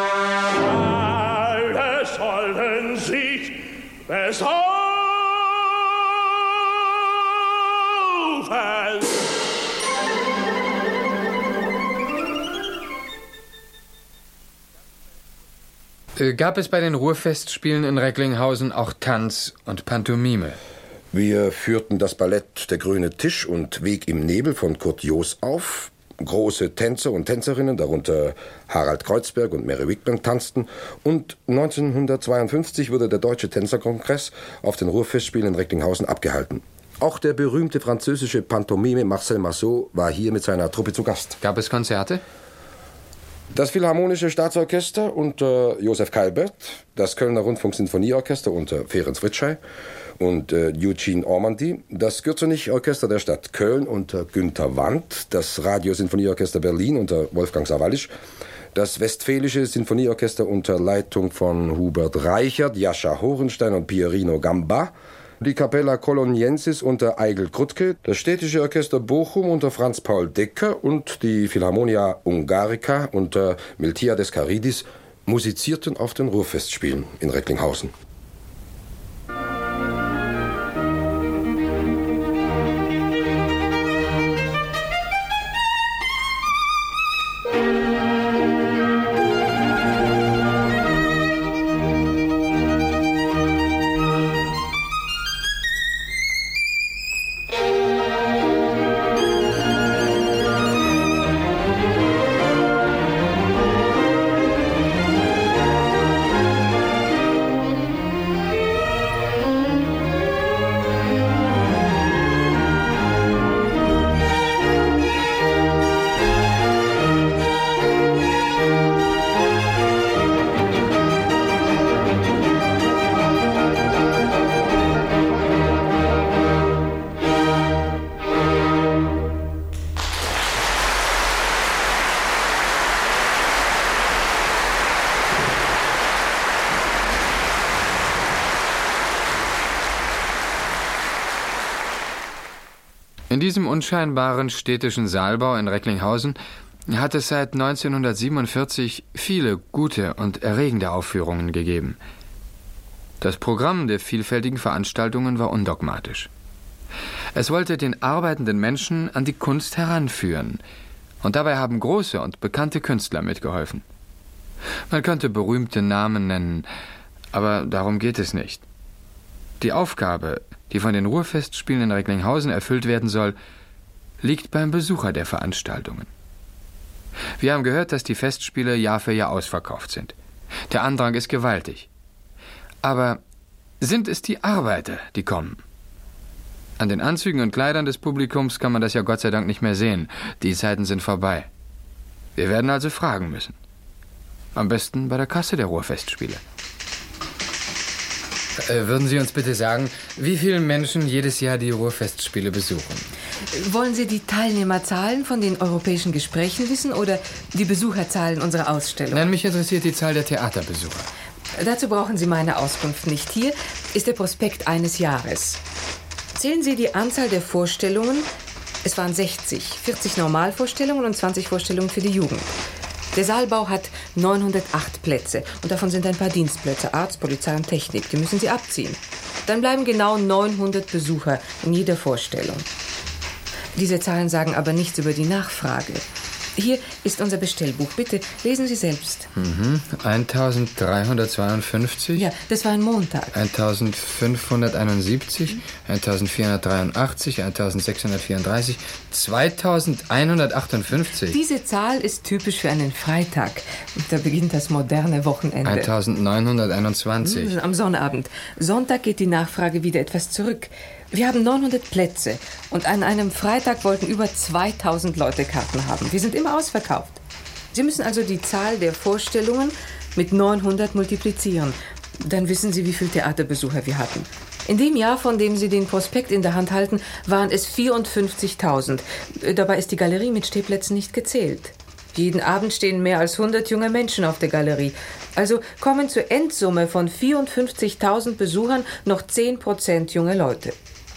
Alle sollten sich besaufen. Gab es bei den Ruhrfestspielen in Recklinghausen auch Tanz und Pantomime? Wir führten das Ballett Der grüne Tisch und Weg im Nebel von Kurt Joos auf. Große Tänzer und Tänzerinnen, darunter Harald Kreuzberg und Mary Wigman, tanzten. Und neunzehnhundertzweiundfünfzig wurde der Deutsche Tänzerkongress auf den Ruhrfestspielen in Recklinghausen abgehalten. Auch der berühmte französische Pantomime Marcel Marceau war hier mit seiner Truppe zu Gast. Gab es Konzerte? Das Philharmonische Staatsorchester unter Josef Kalbert, das Kölner Rundfunksinfonieorchester unter Ferenc Fritschei und äh, Eugene Ormandy, das Gürzenich-Orchester der Stadt Köln unter Günter Wandt, das Radiosinfonieorchester Berlin unter Wolfgang Sawallisch, das Westfälische Sinfonieorchester unter Leitung von Hubert Reichert, Jascha Horenstein und Pierino Gamba, die Capella Coloniensis unter Eigil Krutke, das Städtische Orchester Bochum unter Franz Paul Decker und die Philharmonia Ungarica unter Miltiades Karidis musizierten auf den Ruhrfestspielen in Recklinghausen. In diesem unscheinbaren städtischen Saalbau in Recklinghausen hat es seit neunzehnhundertsiebenundvierzig viele gute und erregende Aufführungen gegeben. Das Programm der vielfältigen Veranstaltungen war undogmatisch. Es wollte den arbeitenden Menschen an die Kunst heranführen, und dabei haben große und bekannte Künstler mitgeholfen. Man könnte berühmte Namen nennen, aber darum geht es nicht. Die Aufgabe, die von den Ruhrfestspielen in Recklinghausen erfüllt werden soll, liegt beim Besucher der Veranstaltungen. Wir haben gehört, dass die Festspiele Jahr für Jahr ausverkauft sind. Der Andrang ist gewaltig. Aber sind es die Arbeiter, die kommen? An den Anzügen und Kleidern des Publikums kann man das ja Gott sei Dank nicht mehr sehen. Die Zeiten sind vorbei. Wir werden also fragen müssen. Am besten bei der Kasse der Ruhrfestspiele. Äh, würden Sie uns bitte sagen, wie viele Menschen jedes Jahr die Ruhrfestspiele besuchen? Wollen Sie die Teilnehmerzahlen von den europäischen Gesprächen wissen oder die Besucherzahlen unserer Ausstellung? Nein, mich interessiert die Zahl der Theaterbesucher. Dazu brauchen Sie meine Auskunft nicht. Hier ist der Prospekt eines Jahres. Zählen Sie die Anzahl der Vorstellungen. Es waren sechzig, vierzig Normalvorstellungen und zwanzig Vorstellungen für die Jugend. Der Saalbau hat neunhundertacht Plätze und davon sind ein paar Dienstplätze, Arzt, Polizei und Technik. Die müssen Sie abziehen. Dann bleiben genau neunhundert Besucher in jeder Vorstellung. Diese Zahlen sagen aber nichts über die Nachfrage. Hier ist unser Bestellbuch. Bitte lesen Sie selbst. Mhm. eintausenddreihundertzweiundfünfzig. Ja, das war ein Montag. eintausendfünfhunderteinundsiebzig, eintausendvierhundertdreiundachtzig, eintausendsechshundertvierunddreißig, zweitausendeinhundertachtundfünfzig. Diese Zahl ist typisch für einen Freitag. Da beginnt das moderne Wochenende. eintausendneunhunderteinundzwanzig. Hm, am Sonnabend. Sonntag geht die Nachfrage wieder etwas zurück. Wir haben neunhundert Plätze und an einem Freitag wollten über zweitausend Leute Karten haben. Wir sind immer ausverkauft. Sie müssen also die Zahl der Vorstellungen mit neunhundert multiplizieren. Dann wissen Sie, wie viele Theaterbesucher wir hatten. In dem Jahr, von dem Sie den Prospekt in der Hand halten, waren es vierundfünfzigtausend. Dabei ist die Galerie mit Stehplätzen nicht gezählt. Jeden Abend stehen mehr als hundert junge Menschen auf der Galerie. Also kommen zur Endsumme von vierundfünfzigtausend Besuchern noch zehn Prozent junge Leute.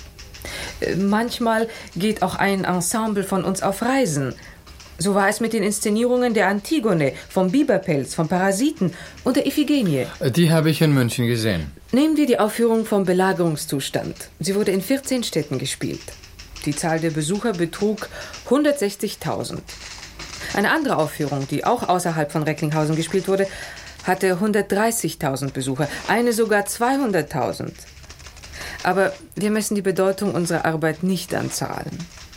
Manchmal geht auch ein Ensemble von uns auf Reisen. So war es mit den Inszenierungen der Antigone, vom Biberpelz, vom Parasiten und der Iphigenie. Die habe ich in München gesehen. Nehmen wir die Aufführung vom Belagerungszustand. Sie wurde in vierzehn Städten gespielt. Die Zahl der Besucher betrug hundertsechzigtausend. Eine andere Aufführung, die auch außerhalb von Recklinghausen gespielt wurde, hatte hundertdreißigtausend Besucher, eine sogar zweihunderttausend. Aber wir messen die Bedeutung unserer Arbeit nicht an Zahlen.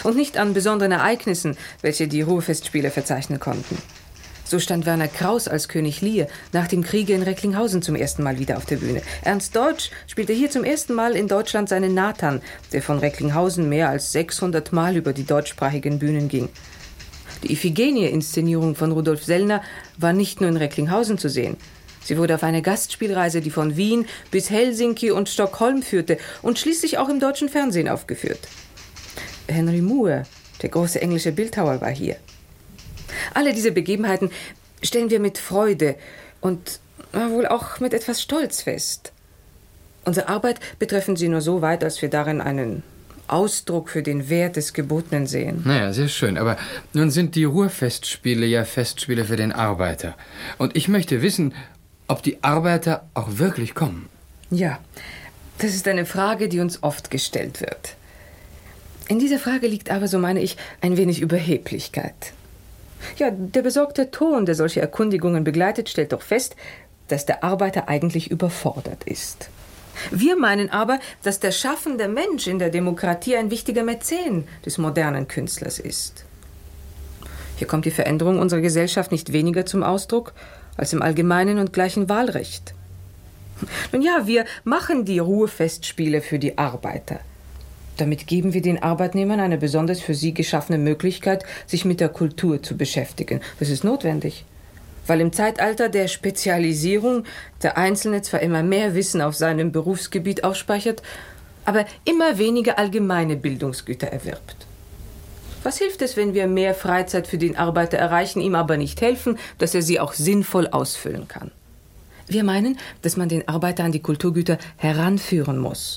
Und nicht an besonderen Ereignissen, welche die Ruhrfestspiele verzeichnen konnten. So stand Werner Kraus als König Lear nach dem Kriege in Recklinghausen zum ersten Mal wieder auf der Bühne. Ernst Deutsch spielte hier zum ersten Mal in Deutschland seinen Nathan, der von Recklinghausen mehr als sechshundert Mal über die deutschsprachigen Bühnen ging. Die Iphigenie-Inszenierung von Rudolf Sellner war nicht nur in Recklinghausen zu sehen. Sie wurde auf eine Gastspielreise, die von Wien bis Helsinki und Stockholm führte und schließlich auch im deutschen Fernsehen aufgeführt. Henry Moore, der große englische Bildhauer, war hier. Alle diese Begebenheiten stellen wir mit Freude und wohl auch mit etwas Stolz fest. Unsere Arbeit betreffen sie nur so weit, als wir darin einen Ausdruck für den Wert des Gebotenen sehen. Naja, sehr schön. Aber nun sind die Ruhrfestspiele ja Festspiele für den Arbeiter. Und ich möchte wissen, ob die Arbeiter auch wirklich kommen. Ja, das ist eine Frage, die uns oft gestellt wird. In dieser Frage liegt aber, so meine ich, ein wenig Überheblichkeit. Ja, der besorgte Ton, der solche Erkundigungen begleitet, stellt doch fest, dass der Arbeiter eigentlich überfordert ist. Wir meinen aber, dass der schaffende Mensch in der Demokratie ein wichtiger Mäzen des modernen Künstlers ist. Hier kommt die Veränderung unserer Gesellschaft nicht weniger zum Ausdruck als im allgemeinen und gleichen Wahlrecht. Nun ja, wir machen die Ruhrfestspiele für die Arbeiter. Damit geben wir den Arbeitnehmern eine besonders für sie geschaffene Möglichkeit, sich mit der Kultur zu beschäftigen. Das ist notwendig, weil im Zeitalter der Spezialisierung der Einzelne zwar immer mehr Wissen auf seinem Berufsgebiet aufspeichert, aber immer weniger allgemeine Bildungsgüter erwirbt. Was hilft es, wenn wir mehr Freizeit für den Arbeiter erreichen, ihm aber nicht helfen, dass er sie auch sinnvoll ausfüllen kann? Wir meinen, dass man den Arbeiter an die Kulturgüter heranführen muss.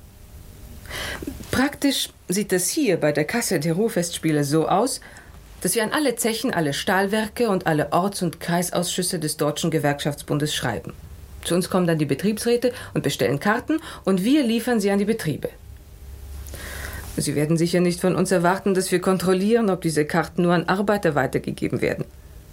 Praktisch sieht das hier bei der Kasse der Ruhrfestspiele so aus, dass wir an alle Zechen, alle Stahlwerke und alle Orts- und Kreisausschüsse des Deutschen Gewerkschaftsbundes schreiben. Zu uns kommen dann die Betriebsräte und bestellen Karten und wir liefern sie an die Betriebe. Sie werden sicher nicht von uns erwarten, dass wir kontrollieren, ob diese Karten nur an Arbeiter weitergegeben werden.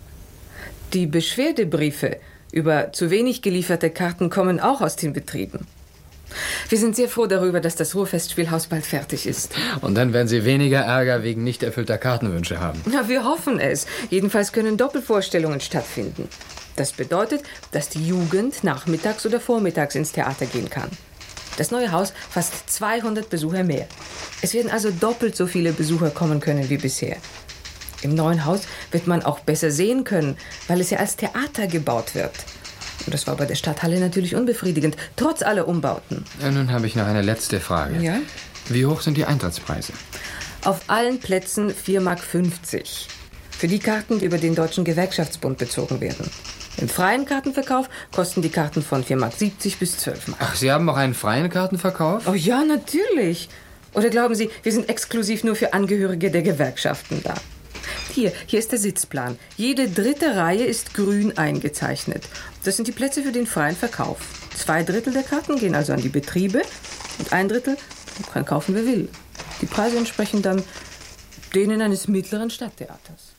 Die Beschwerdebriefe über zu wenig gelieferte Karten kommen auch aus den Betrieben. Wir sind sehr froh darüber, dass das Ruhrfestspielhaus bald fertig ist. Und dann werden Sie weniger Ärger wegen nicht erfüllter Kartenwünsche haben. Na, wir hoffen es. Jedenfalls können Doppelvorstellungen stattfinden. Das bedeutet, dass die Jugend nachmittags oder vormittags ins Theater gehen kann. Das neue Haus fasst zweihundert Besucher mehr. Es werden also doppelt so viele Besucher kommen können wie bisher. Im neuen Haus wird man auch besser sehen können, weil es ja als Theater gebaut wird. Und das war bei der Stadthalle natürlich unbefriedigend, trotz aller Umbauten. Ja, nun habe ich noch eine letzte Frage. Ja? Wie hoch sind die Eintrittspreise? Auf allen Plätzen vier Mark fünfzig. Für die Karten, die über den Deutschen Gewerkschaftsbund bezogen werden. Im freien Kartenverkauf kosten die Karten von vier Mark siebzig bis zwölf Mark. Ach, Sie haben auch einen freien Kartenverkauf? Oh ja, natürlich. Oder glauben Sie, wir sind exklusiv nur für Angehörige der Gewerkschaften da? Hier, hier ist der Sitzplan. Jede dritte Reihe ist grün eingezeichnet. Das sind die Plätze für den freien Verkauf. Zwei Drittel der Karten gehen also an die Betriebe und ein Drittel kann kaufen, wer will. Die Preise entsprechen dann denen eines mittleren Stadttheaters.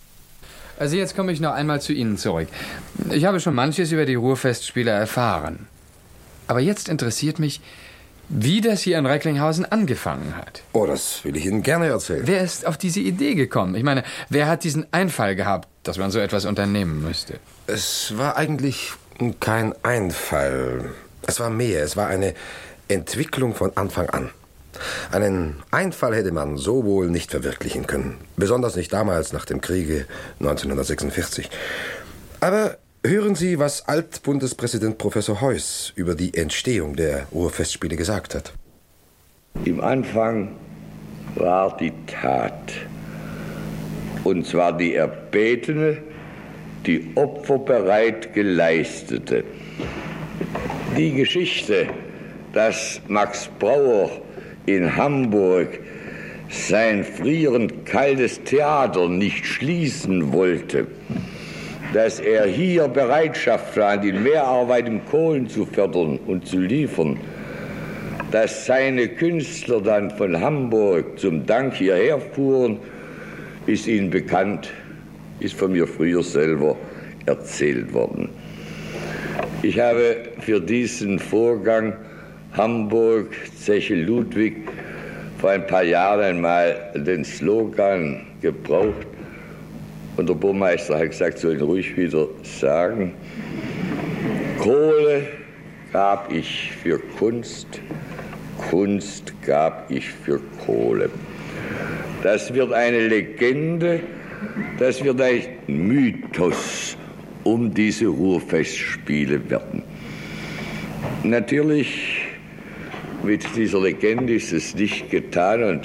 Also jetzt komme ich noch einmal zu Ihnen zurück. Ich habe schon manches über die Ruhrfestspiele erfahren. Aber jetzt interessiert mich, wie das hier in Recklinghausen angefangen hat. Oh, das will ich Ihnen gerne erzählen. Wer ist auf diese Idee gekommen? Ich meine, wer hat diesen Einfall gehabt, dass man so etwas unternehmen müsste? Es war eigentlich kein Einfall. Es war mehr. Es war eine Entwicklung von Anfang an. Einen Einfall hätte man so wohl nicht verwirklichen können. Besonders nicht damals nach dem Kriege neunzehnhundertsechsundvierzig. Aber hören Sie, was Altbundespräsident Professor Heuss über die Entstehung der Ruhrfestspiele gesagt hat. Im Anfang war die Tat. Und zwar die erbetene, die opferbereit geleistete. Die Geschichte, dass Max Brauer in Hamburg sein frierend kaltes Theater nicht schließen wollte, dass er hier Bereitschaft war, die Mehrarbeit im Kohlen zu fördern und zu liefern, dass seine Künstler dann von Hamburg zum Dank hierher fuhren, ist Ihnen bekannt, ist von mir früher selber erzählt worden. Ich habe für diesen Vorgang Hamburg, Zeche Ludwig, vor ein paar Jahren mal den Slogan gebraucht und der Burmeister hat gesagt, soll ihn ruhig wieder sagen. Kohle gab ich für Kunst, Kunst gab ich für Kohle. Das wird eine Legende, das wird ein Mythos um diese Ruhrfestspiele werden. Natürlich, mit dieser Legende ist es nicht getan und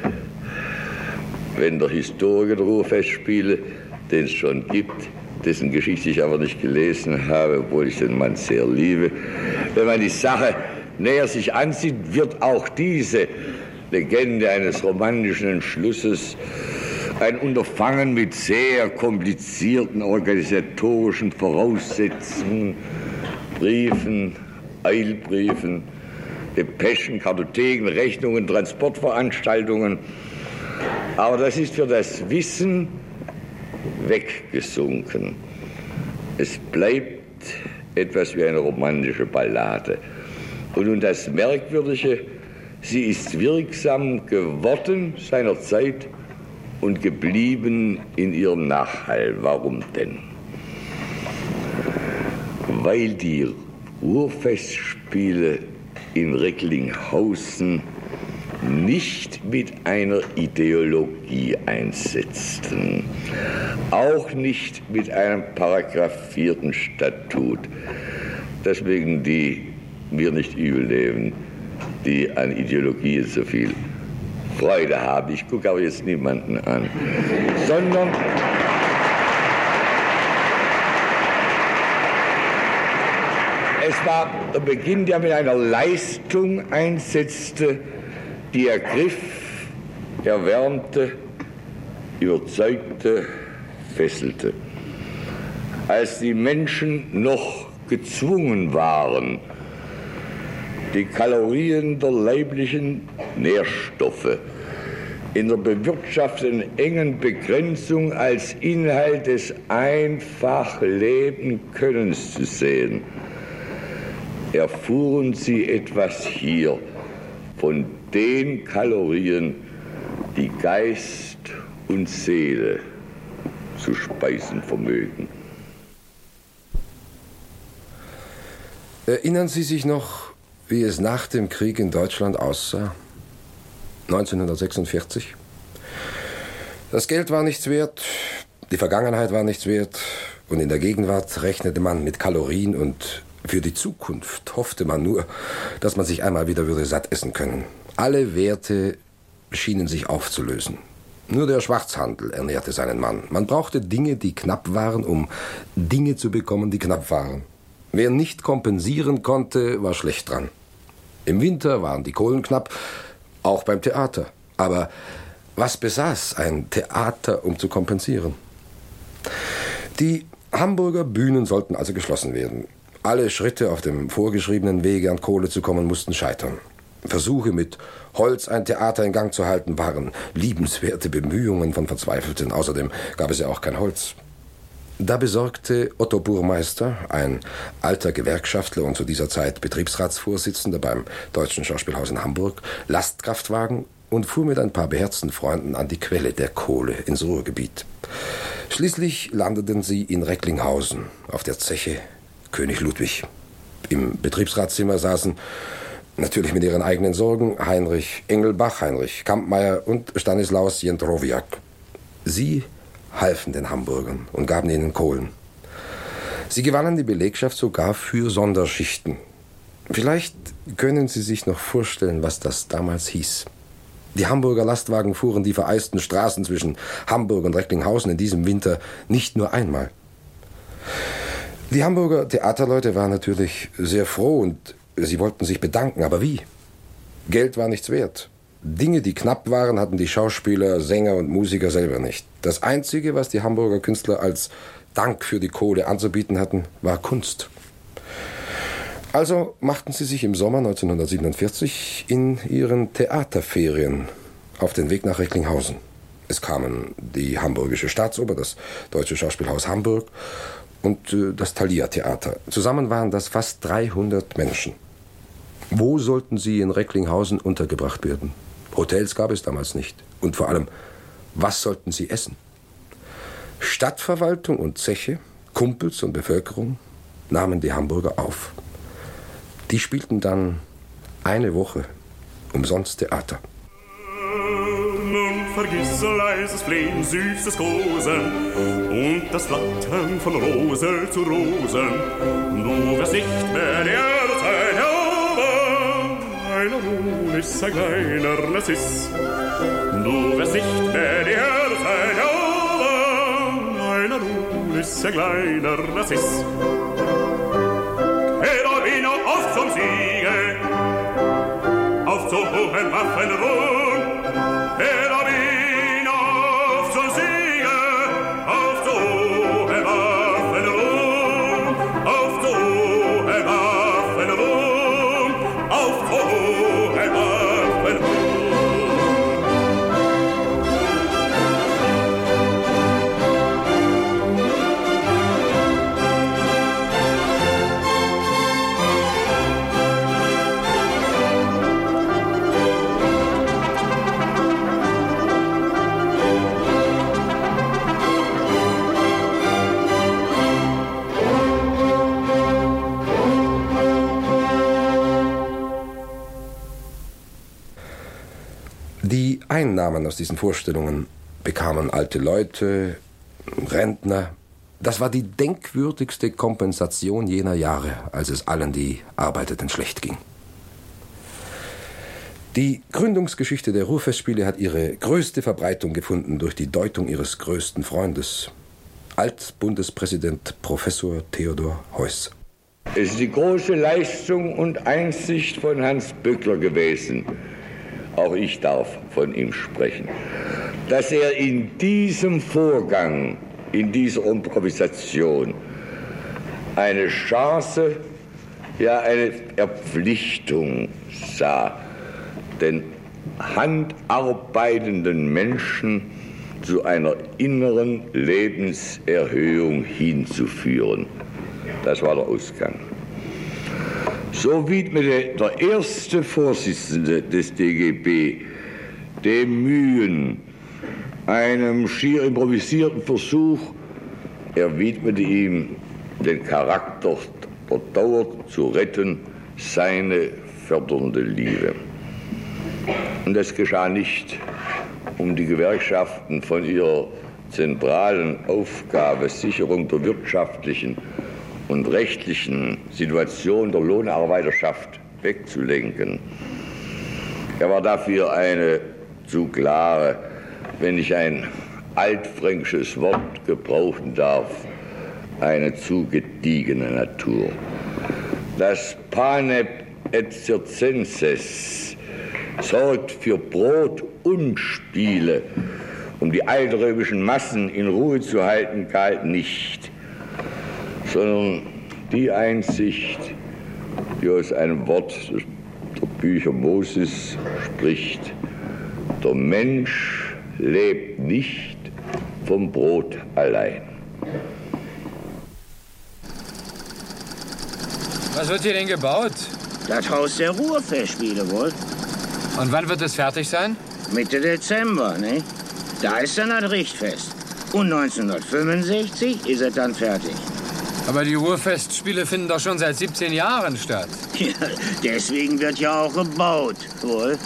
wenn der Historiker der Ruhrfestspiele, den es schon gibt, dessen Geschichte ich aber nicht gelesen habe, obwohl ich den Mann sehr liebe, wenn man die Sache näher sich ansieht, wird auch diese Legende eines romantischen Entschlusses ein Unterfangen mit sehr komplizierten organisatorischen Voraussetzungen, Briefen, Eilbriefen, Depeschen, Kartotheken, Rechnungen, Transportveranstaltungen. Aber das ist für das Wissen weggesunken. Es bleibt etwas wie eine romantische Ballade. Und nun das Merkwürdige, sie ist wirksam geworden seinerzeit und geblieben in ihrem Nachhall. Warum denn? Weil die Ruhrfestspiele in Recklinghausen nicht mit einer Ideologie einsetzten, auch nicht mit einem paragraphierten Statut. Deswegen die mir nicht übel nehmen, die an Ideologie so viel Freude haben. Ich gucke aber jetzt niemanden an, sondern es war der Beginn, der mit einer Leistung einsetzte, die ergriff, erwärmte, überzeugte, fesselte. Als die Menschen noch gezwungen waren, die Kalorien der leiblichen Nährstoffe in der bewirtschafteten engen Begrenzung als Inhalt des einfach leben Könnens zu sehen, erfuhren sie etwas hier von den Kalorien, die Geist und Seele zu speisen vermögen. Erinnern Sie sich noch, wie es nach dem Krieg in Deutschland aussah? neunzehnhundertsechsundvierzig. Das Geld war nichts wert, die Vergangenheit war nichts wert und in der Gegenwart rechnete man mit Kalorien und für die Zukunft hoffte man nur, dass man sich einmal wieder würde satt essen können. Alle Werte schienen sich aufzulösen. Nur der Schwarzhandel ernährte seinen Mann. Man brauchte Dinge, die knapp waren, um Dinge zu bekommen, die knapp waren. Wer nicht kompensieren konnte, war schlecht dran. Im Winter waren die Kohlen knapp, auch beim Theater. Aber was besaß ein Theater, um zu kompensieren? Die Hamburger Bühnen sollten also geschlossen werden. Alle Schritte auf dem vorgeschriebenen Wege an Kohle zu kommen, mussten scheitern. Versuche mit Holz ein Theater in Gang zu halten, waren liebenswerte Bemühungen von Verzweifelten. Außerdem gab es ja auch kein Holz. Da besorgte Otto Burmeister, ein alter Gewerkschaftler und zu dieser Zeit Betriebsratsvorsitzender beim Deutschen Schauspielhaus in Hamburg, Lastkraftwagen und fuhr mit ein paar beherzten Freunden an die Quelle der Kohle ins Ruhrgebiet. Schließlich landeten sie in Recklinghausen auf der Zeche König Ludwig. Im Betriebsratszimmer saßen, natürlich mit ihren eigenen Sorgen, Heinrich Engelbach, Heinrich Kampmeier und Stanislaus Jędrowiak. Sie halfen den Hamburgern und gaben ihnen Kohlen. Sie gewannen die Belegschaft sogar für Sonderschichten. Vielleicht können Sie sich noch vorstellen, was das damals hieß. Die Hamburger Lastwagen fuhren die vereisten Straßen zwischen Hamburg und Recklinghausen in diesem Winter nicht nur einmal. Die Hamburger Theaterleute waren natürlich sehr froh und sie wollten sich bedanken, aber wie? Geld war nichts wert. Dinge, die knapp waren, hatten die Schauspieler, Sänger und Musiker selber nicht. Das Einzige, was die Hamburger Künstler als Dank für die Kohle anzubieten hatten, war Kunst. Also machten sie sich im Sommer neunzehnhundertsiebenundvierzig in ihren Theaterferien auf den Weg nach Recklinghausen. Es kamen die Hamburgische Staatsoper, das Deutsche Schauspielhaus Hamburg und äh, das Thalia-Theater. Zusammen waren das fast dreihundert Menschen. Wo sollten sie in Recklinghausen untergebracht werden? Hotels gab es damals nicht. Und vor allem, was sollten sie essen? Stadtverwaltung und Zeche, Kumpels und Bevölkerung nahmen die Hamburger auf. Die spielten dann eine Woche umsonst Theater. Nun vergiss leises Flehen, süßes Kosen und das Flattern von Rose zu Rosen. Du wirst nicht mehr die Erde sein, aber einer Nun ist ein kleiner Narziss. Du wirst nicht mehr die Erde sein, aber einer Nun ist ein kleiner Narziss. Carabiner auf zum Siege, auf zum hohen Waffenruhm. Carabiner auf zum Siege, auf zum hohen Waffenruhm. Auf zum hohen Waffenruhm, auf zum hohen Waffenruhm. Die Einnahmen aus diesen Vorstellungen bekamen alte Leute, Rentner. Das war die denkwürdigste Kompensation jener Jahre, als es allen, die arbeiteten, schlecht ging. Die Gründungsgeschichte der Ruhrfestspiele hat ihre größte Verbreitung gefunden durch die Deutung ihres größten Freundes, Altbundespräsident Professor Theodor Heuss. Es ist die große Leistung und Einsicht von Hans Böckler gewesen, auch ich darf von ihm sprechen, dass er in diesem Vorgang, in dieser Improvisation eine Chance, ja eine Verpflichtung sah, den handarbeitenden Menschen zu einer inneren Lebenserhöhung hinzuführen. Das war der Ausgang. So widmete der erste Vorsitzende des D G B dem Mühen, einem schier improvisierten Versuch, er widmete ihm den Charakter der Dauer zu retten, seine fördernde Liebe. Und das geschah nicht, um die Gewerkschaften von ihrer zentralen Aufgabe, Sicherung der wirtschaftlichen und rechtlichen Situation der Lohnarbeiterschaft wegzulenken. Er war dafür eine zu klare, wenn ich ein altfränkisches Wort gebrauchen darf, eine zu gediegene Natur. Das Panem et Circenses sorgt für Brot und Spiele, um die altrömischen Massen in Ruhe zu halten, galt nicht, sondern die Einsicht, die aus einem Wort der Bücher Moses spricht: Der Mensch lebt nicht vom Brot allein. Was wird hier denn gebaut? Das Haus der Ruhrfestspiele wohl. Und wann wird es fertig sein? Mitte Dezember, ne? Da ist dann das Richtfest. Und neunzehnhundertfünfundsechzig ist es dann fertig. Aber die Ruhrfestspiele finden doch schon seit siebzehn Jahren statt. Ja, deswegen wird ja auch gebaut, wohl.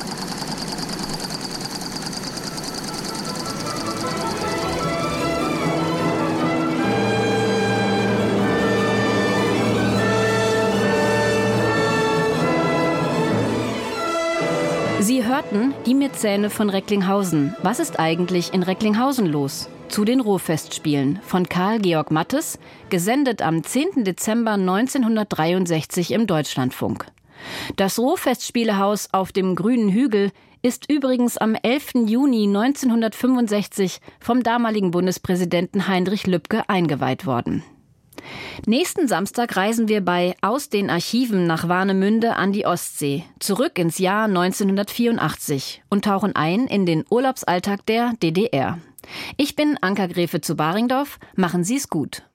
Sie hörten Die Mäzene von Recklinghausen. Was ist eigentlich in Recklinghausen los? Zu den Ruhrfestspielen von Karl Georg Mattes, gesendet am zehnten Dezember neunzehnhundertdreiundsechzig im Deutschlandfunk. Das Ruhrfestspielehaus auf dem Grünen Hügel ist übrigens am elften Juni neunzehnhundertfünfundsechzig vom damaligen Bundespräsidenten Heinrich Lübke eingeweiht worden. Nächsten Samstag reisen wir bei Aus den Archiven nach Warnemünde an die Ostsee, zurück ins Jahr neunzehnhundertvierundachtzig und tauchen ein in den Urlaubsalltag der D D R. Ich bin Anka Gräfe zu Baringdorf. Machen Sie es gut.